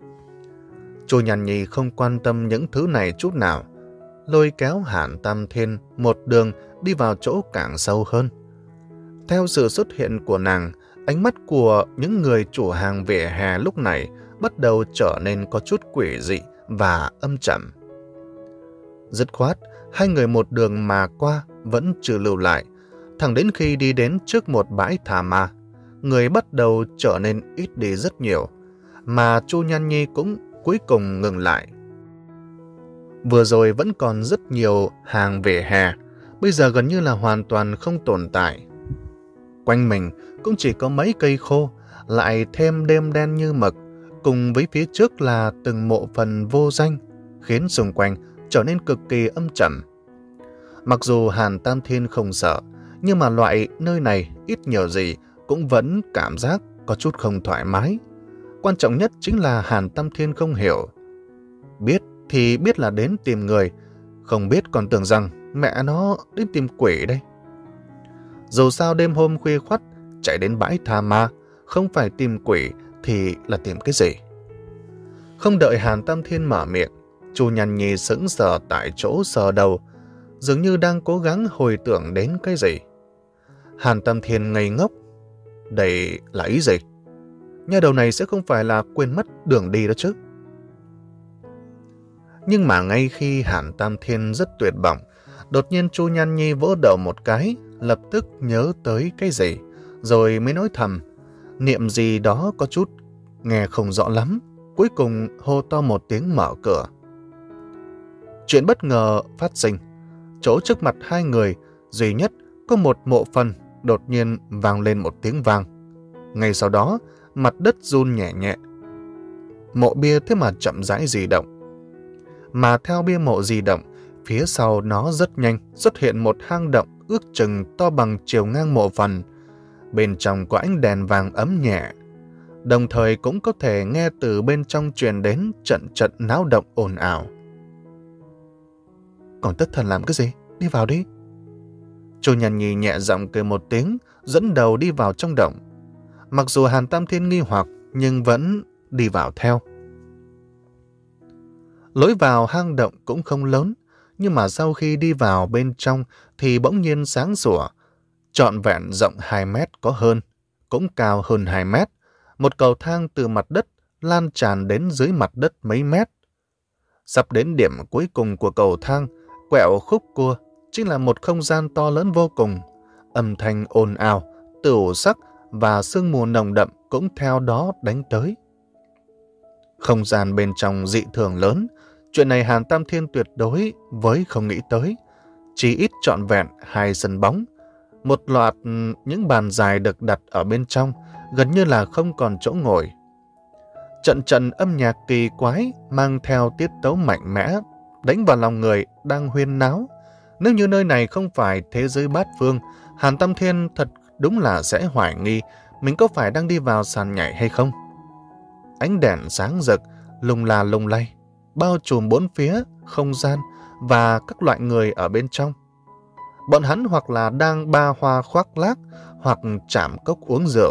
Chu Nhan Nhi không quan tâm những thứ này chút nào, lôi kéo Hàn Tam Thiên một đường đi vào chỗ càng sâu hơn. Theo sự xuất hiện của nàng, ánh mắt của những người chủ hàng vỉa hè lúc này bắt đầu trở nên có chút quỷ dị và âm trầm. Dứt khoát, hai người một đường mà qua vẫn chưa lưu lại, thẳng đến khi đi đến trước một bãi thả ma, người bắt đầu trở nên ít đi rất nhiều, mà Chu Nhan Nhi cũng cuối cùng ngừng lại. Vừa rồi vẫn còn rất nhiều hàng vỉa hè, bây giờ gần như là hoàn toàn không tồn tại. Quanh mình cũng chỉ có mấy cây khô, lại thêm đêm đen như mực, cùng với phía trước là từng mộ phần vô danh, khiến xung quanh trở nên cực kỳ âm trầm. Mặc dù Hàn Tam Thiên không sợ, nhưng mà loại nơi này ít nhiều gì cũng vẫn cảm giác có chút không thoải mái. Quan trọng nhất chính là Hàn Tam Thiên không hiểu. Biết thì biết là đến tìm người, không biết còn tưởng rằng mẹ nó đến tìm quỷ đây. Dù sao đêm hôm khuya khoắt chạy đến bãi tha ma, không phải tìm quỷ thì là tìm cái gì? Không đợi Hàn Tam Thiên mở miệng, Chu Nhan Nhi sững sờ tại chỗ sờ đầu, dường như đang cố gắng hồi tưởng đến cái gì. Hàn Tam Thiên ngây ngốc. Đây là ý gì? Nhà đầu này sẽ không phải là quên mất đường đi đó chứ? Nhưng mà ngay khi Hàn Tam Thiên rất tuyệt vọng, đột nhiên Chu Nhan Nhi vỗ đầu một cái, lập tức nhớ tới cái gì, rồi mới nói thầm, niệm gì đó có chút, nghe không rõ lắm, cuối cùng hô to một tiếng mở cửa. Chuyện bất ngờ phát sinh, chỗ trước mặt hai người, duy nhất có một mộ phần, đột nhiên vang lên một tiếng vang. Ngay sau đó, mặt đất run nhẹ nhẹ. Mộ bia thế mà chậm rãi di động. Mà theo bia mộ di động, phía sau nó rất nhanh xuất hiện một hang động ước chừng to bằng chiều ngang mộ phần. Bên trong có ánh đèn vàng ấm nhẹ. Đồng thời cũng có thể nghe từ bên trong truyền đến trận trận náo động ồn ào. Còn thất thần làm cái gì? Đi vào đi. Chu Nhan Nhi nhẹ giọng cười một tiếng, dẫn đầu đi vào trong động. Mặc dù Hàn Tam Thiên nghi hoặc, nhưng vẫn đi vào theo. Lối vào hang động cũng không lớn, nhưng mà sau khi đi vào bên trong thì bỗng nhiên sáng sủa. Trọn vẹn rộng hai mét có hơn, cũng cao hơn hai mét. Một cầu thang từ mặt đất lan tràn đến dưới mặt đất mấy mét. Sắp đến điểm cuối cùng của cầu thang, quẹo khúc cua, chính là một không gian to lớn vô cùng. âm thanh ồn ào, tửu sắc và sương mù nồng đậm cũng theo đó đánh tới. Không gian bên trong dị thường lớn, chuyện này Hàn Tam Thiên tuyệt đối với không nghĩ tới. Chỉ ít trọn vẹn hai sân bóng, một loạt những bàn dài được đặt ở bên trong, gần như là không còn chỗ ngồi. Trận trận âm nhạc kỳ quái mang theo tiết tấu mạnh mẽ, đánh vào lòng người đang huyên náo. Nếu như nơi này không phải thế giới bát phương, Hàn Tam Thiên thật đúng là sẽ hoài nghi mình có phải đang đi vào sàn nhảy hay không. Ánh đèn sáng rực, lung la lung lay, bao trùm bốn phía, không gian và các loại người ở bên trong. Bọn hắn hoặc là đang ba hoa khoác lác, hoặc chạm cốc uống rượu.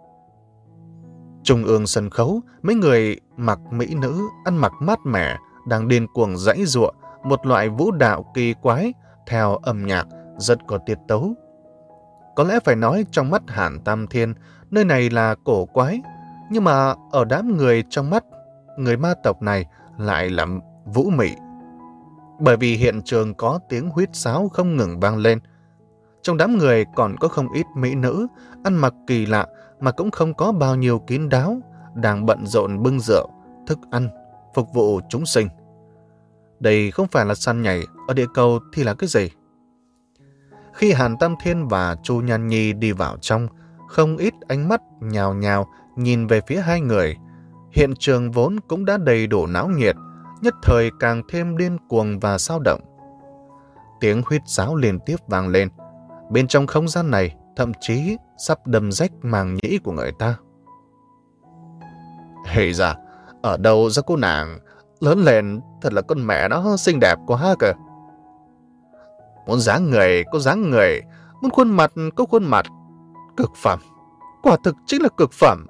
Trung ương sân khấu, mấy người mặc mỹ nữ, ăn mặc mát mẻ, đang điên cuồng giãy giụa một loại vũ đạo kỳ quái theo âm nhạc rất có tiết tấu. Có lẽ phải nói trong mắt Hàn Tam Thiên, nơi này là cổ quái, nhưng mà ở đám người trong mắt người ma tộc này lại là vũ mị. Bởi vì hiện trường có tiếng huýt sáo không ngừng vang lên. Trong đám người còn có không ít mỹ nữ, ăn mặc kỳ lạ mà cũng không có bao nhiêu kín đáo, đang bận rộn bưng rượu, thức ăn, phục vụ chúng sinh. Đây không phải là săn nhảy, ở địa cầu thì là cái gì? Khi Hàn Tam Thiên và Chu Nhan Nhi đi vào trong, không ít ánh mắt nhào nhào nhìn về phía hai người. Hiện trường vốn cũng đã đầy đủ náo nhiệt, nhất thời càng thêm điên cuồng và xao động. Tiếng huýt sáo liên tiếp vang lên. Bên trong không gian này, thậm chí sắp đâm rách màng nhĩ của người ta. Hề ra, ở đâu ra cô nàng, lớn lên thật là con mẹ nó xinh đẹp quá kìa. Muốn dáng người có dáng người, muốn khuôn mặt có khuôn mặt. Cực phẩm, quả thực chính là cực phẩm.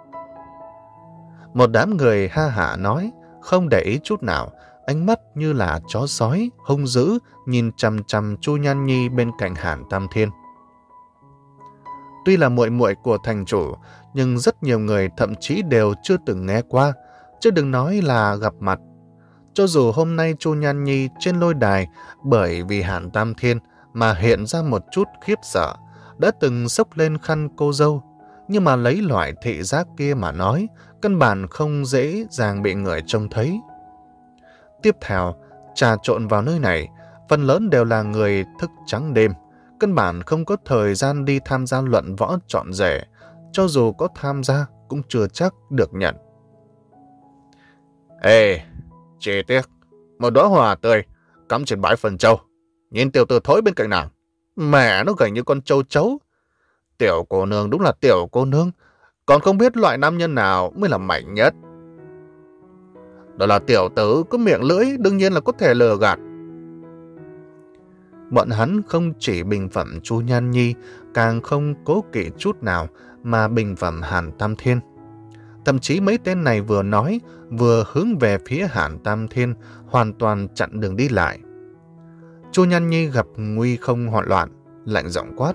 Một đám người ha hả nói, không để ý chút nào, ánh mắt như là chó sói, hung dữ, nhìn chằm chằm Chu Nhan Nhi bên cạnh Hàn Tam Thiên. Tuy là muội muội của thành chủ, nhưng rất nhiều người thậm chí đều chưa từng nghe qua, chứ đừng nói là gặp mặt. Cho dù hôm nay Chu Nhan Nhi trên lôi đài bởi vì Hàn Tam Thiên mà hiện ra một chút khiếp sợ, đã từng xốc lên khăn cô dâu, nhưng mà lấy loại thị giác kia mà nói, căn bản không dễ dàng bị người trông thấy. Tiếp theo, trà trộn vào nơi này, phần lớn đều là người thức trắng đêm, căn bản không có thời gian đi tham gia luận võ trọn rể, cho dù có tham gia cũng chưa chắc được nhận. Ê, chỉ tiếc, một đóa hoa tươi cắm trên bãi phần châu, nhìn tiểu tử thối bên cạnh nàng, mẹ nó gầy như con trâu chấu. Tiểu cô nương đúng là tiểu cô nương, còn không biết loại nam nhân nào mới là mạnh nhất. Đó là tiểu tử có miệng lưỡi, đương nhiên là có thể lừa gạt. Bọn hắn không chỉ bình phẩm Chu Nhan Nhi, càng không cố kỵ chút nào mà bình phẩm Hàn Tam Thiên. Thậm chí mấy tên này vừa nói, vừa hướng về phía Hàn Tam Thiên, hoàn toàn chặn đường đi lại. Chu Nhan Nhi gặp nguy không hoạn loạn, lạnh giọng quát.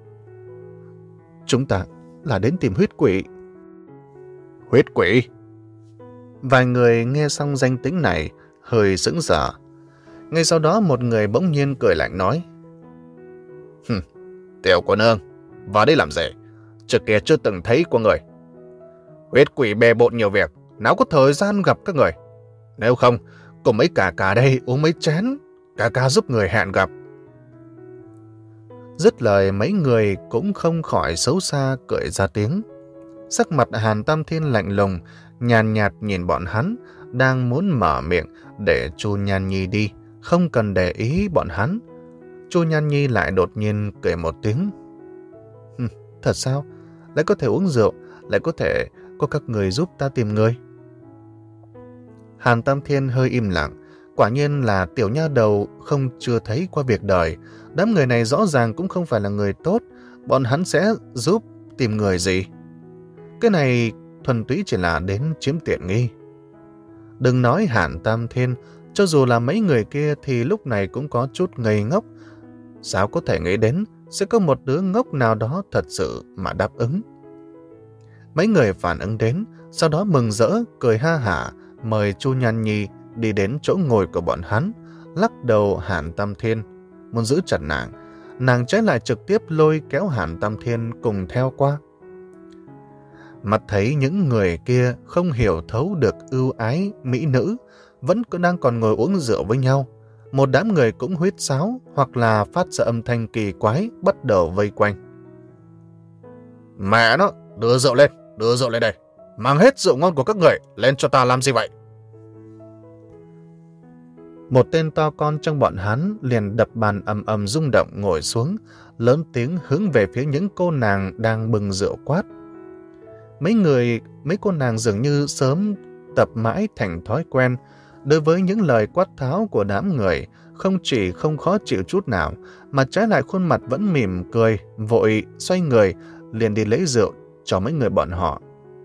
Chúng ta là đến tìm huyết quỷ. Huyết quỷ? Vài người nghe xong danh tính này, hơi sững sờ. Ngay sau đó một người bỗng nhiên cười lạnh nói. Hừm, tiểu cô nương, vào đây làm gì? Trước kia chưa từng thấy của người. Huyết quỷ bề bộn nhiều việc, nào có thời gian gặp các người. Nếu không, cùng mấy cả cả đây uống mấy chén, cả cả giúp người hẹn gặp. Dứt lời mấy người cũng không khỏi xấu xa cười ra tiếng. Sắc mặt Hàn Tam Thiên lạnh lùng, nhàn nhạt nhìn bọn hắn, đang muốn mở miệng để Chu Nhan Nhi đi, không cần để ý bọn hắn. Chu Nhan Nhi lại đột nhiên cười một tiếng. Thật sao? Lại có thể uống rượu, lại có thể có các người giúp ta tìm người. Hàn Tam Thiên hơi im lặng. Quả nhiên là tiểu nha đầu không chưa thấy qua việc đời. Đám người này rõ ràng cũng không phải là người tốt. Bọn hắn sẽ giúp tìm người gì? Cái này thuần túy chỉ là đến chiếm tiện nghi. Đừng nói Hàn Tam Thiên, cho dù là mấy người kia thì lúc này cũng có chút ngây ngốc. Sao có thể nghĩ đến sẽ có một đứa ngốc nào đó thật sự mà đáp ứng? Mấy người phản ứng đến, sau đó mừng rỡ, cười ha hả, mời Chu Nhan Nhi đi đến chỗ ngồi của bọn hắn, lắc đầu Hàn Tam Thiên, muốn giữ chặt nàng. nàng trái lại trực tiếp lôi kéo Hàn Tam Thiên cùng theo qua. Mặt thấy những người kia không hiểu thấu được ưu ái mỹ nữ, vẫn cứ đang còn ngồi uống rượu với nhau. Một đám người cũng huýt sáo hoặc là phát ra âm thanh kỳ quái bắt đầu vây quanh. Mẹ nó, đưa rượu lên, đưa rượu lên đây. Mang hết rượu ngon của các người lên cho ta làm gì vậy? Một tên to con trong bọn hắn liền đập bàn ầm ầm rung động ngồi xuống, lớn tiếng hướng về phía những cô nàng đang bưng rượu quát. Mấy người, mấy cô nàng dường như sớm tập mãi thành thói quen. Đối với những lời quát tháo của đám người, không chỉ không khó chịu chút nào, mà trái lại khuôn mặt vẫn mỉm cười, vội xoay người, liền đi lấy rượu cho mấy người bọn họ.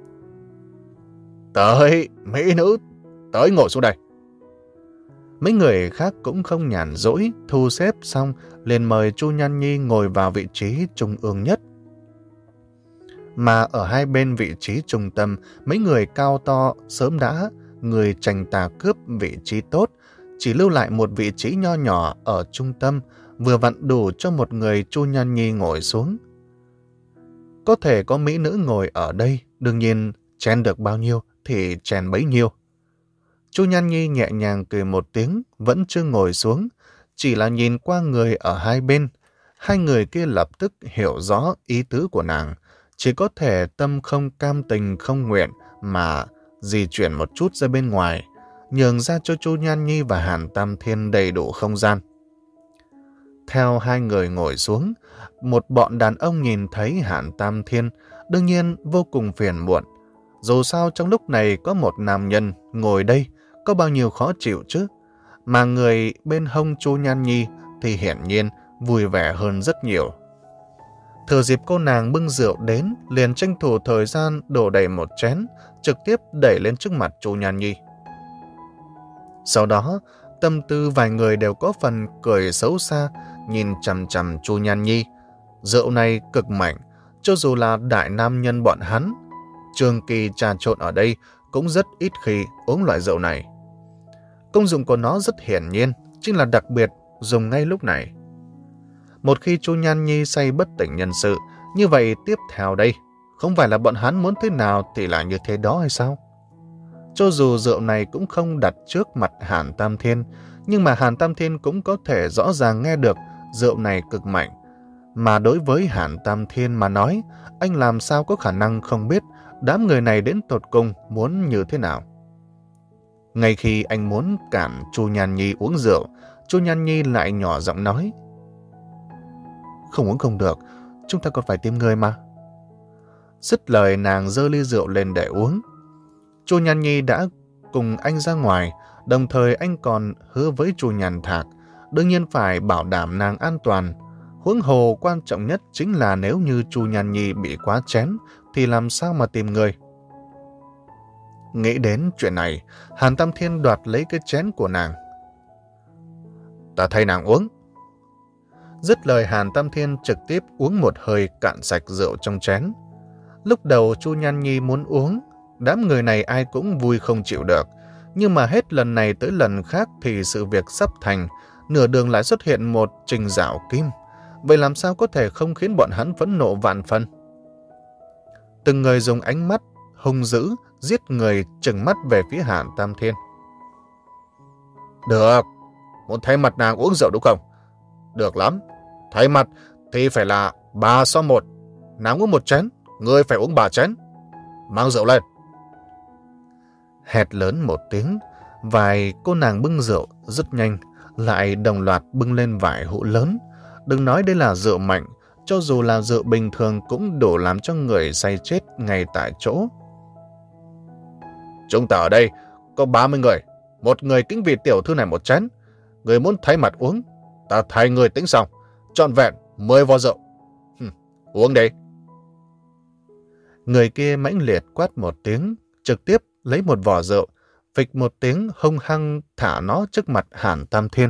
Tới, mỹ nữ, tới ngồi xuống đây. Mấy người khác cũng không nhàn rỗi, thu xếp xong, liền mời Chu Nhan Nhi ngồi vào vị trí trung ương nhất. Mà ở hai bên vị trí trung tâm, mấy người cao to sớm đã người tranh tà cướp vị trí tốt, chỉ lưu lại một vị trí nho nhỏ ở trung tâm, vừa vặn đủ cho một người Chu Nhan Nhi ngồi xuống. Có thể có mỹ nữ ngồi ở đây, đương nhiên chen được bao nhiêu thì chen bấy nhiêu. Chu Nhan Nhi nhẹ nhàng cười một tiếng, vẫn chưa ngồi xuống, chỉ là nhìn qua người ở hai bên. Hai người kia lập tức hiểu rõ ý tứ của nàng, chỉ có thể tâm không cam tình không nguyện mà di chuyển một chút ra bên ngoài, nhường ra cho Chu Nhan Nhi và Hàn Tam Thiên đầy đủ không gian. Theo hai người ngồi xuống, một bọn đàn ông nhìn thấy Hàn Tam Thiên, đương nhiên vô cùng phiền muộn. Dù sao trong lúc này có một nam nhân ngồi đây, có bao nhiêu khó chịu chứ. Mà người bên hông Chu Nhan Nhi thì hiển nhiên vui vẻ hơn rất nhiều. Thừa dịp cô nàng bưng rượu đến, liền tranh thủ thời gian đổ đầy một chén, trực tiếp đẩy lên trước mặt Chu Nhan Nhi. Sau đó, tâm tư vài người đều có phần cười xấu xa, nhìn chằm chằm Chu Nhan Nhi. Rượu này cực mạnh, cho dù là đại nam nhân bọn hắn, trường kỳ trà trộn ở đây cũng rất ít khi uống loại rượu này. Công dụng của nó rất hiển nhiên, chính là đặc biệt dùng ngay lúc này. Một khi Chu Nhan Nhi say bất tỉnh nhân sự, như vậy tiếp theo đây, không phải là bọn hắn muốn thế nào thì là như thế đó hay sao? Cho dù rượu này cũng không đặt trước mặt Hàn Tam Thiên, nhưng mà Hàn Tam Thiên cũng có thể rõ ràng nghe được rượu này cực mạnh. Mà đối với Hàn Tam Thiên mà nói, anh làm sao có khả năng không biết đám người này đến tột cùng muốn như thế nào. Ngay khi anh muốn cản Chu Nhan Nhi uống rượu, Chu Nhan Nhi lại nhỏ giọng nói: Không uống không được, chúng ta còn phải tìm người mà. Dứt lời nàng giơ ly rượu lên để uống. Chu Nhan Nhi đã cùng anh ra ngoài, đồng thời anh còn hứa với Chu Nhan Thạc, đương nhiên phải bảo đảm nàng an toàn. Huống hồ quan trọng nhất chính là nếu như Chu Nhan Nhi bị quá chén, thì làm sao mà tìm người. Nghĩ đến chuyện này, Hàn Tam Thiên đoạt lấy cái chén của nàng. Ta thay nàng uống. Dứt lời, Hàn Tam Thiên trực tiếp uống một hơi cạn sạch rượu trong chén. Lúc đầu Chu Nhan Nhi muốn uống, đám người này ai cũng vui không chịu được. Nhưng mà hết lần này tới lần khác thì sự việc sắp thành, nửa đường lại xuất hiện một Trình Dạo Kim. Vậy làm sao có thể không khiến bọn hắn phẫn nộ vạn phần? Từng người dùng ánh mắt hung dữ giết người trừng mắt về phía Hàn Tam Thiên. Được, muốn thay mặt nàng uống rượu đúng không? Được lắm, thay mặt thì phải là ba so một. Nàng uống một chén, ngươi phải uống ba chén. Mang rượu lên. Hét lớn một tiếng, vài cô nàng bưng rượu rất nhanh, lại đồng loạt bưng lên vài hũ lớn. Đừng nói đây là rượu mạnh, cho dù là rượu bình thường cũng đủ làm cho người say chết ngay tại chỗ. Chúng ta ở đây có ba mươi người, một người kính vị tiểu thư này một chén. Người muốn thay mặt uống, ta thay người tính xong, trọn vẹn mười vò rượu. Hừm, uống đi. Người kia mãnh liệt quát một tiếng, trực tiếp lấy một vò rượu, phịch một tiếng hung hăng thả nó trước mặt Hàn Tam Thiên.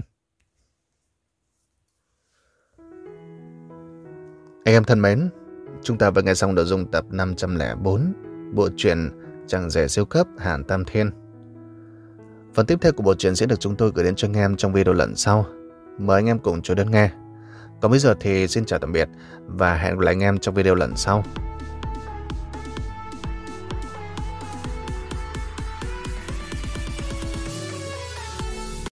Anh em thân mến, chúng ta vừa nghe xong nội dung tập năm trăm lẻ bốn bộ truyện Chàng Rể Siêu Cấp Hàn Tam Thiên. Phần tiếp theo của bộ truyện sẽ được chúng tôi gửi đến cho anh em trong video lần sau. Mời anh em cùng chú đến nghe. Còn bây giờ thì xin chào tạm biệt và hẹn gặp lại anh em trong video lần sau.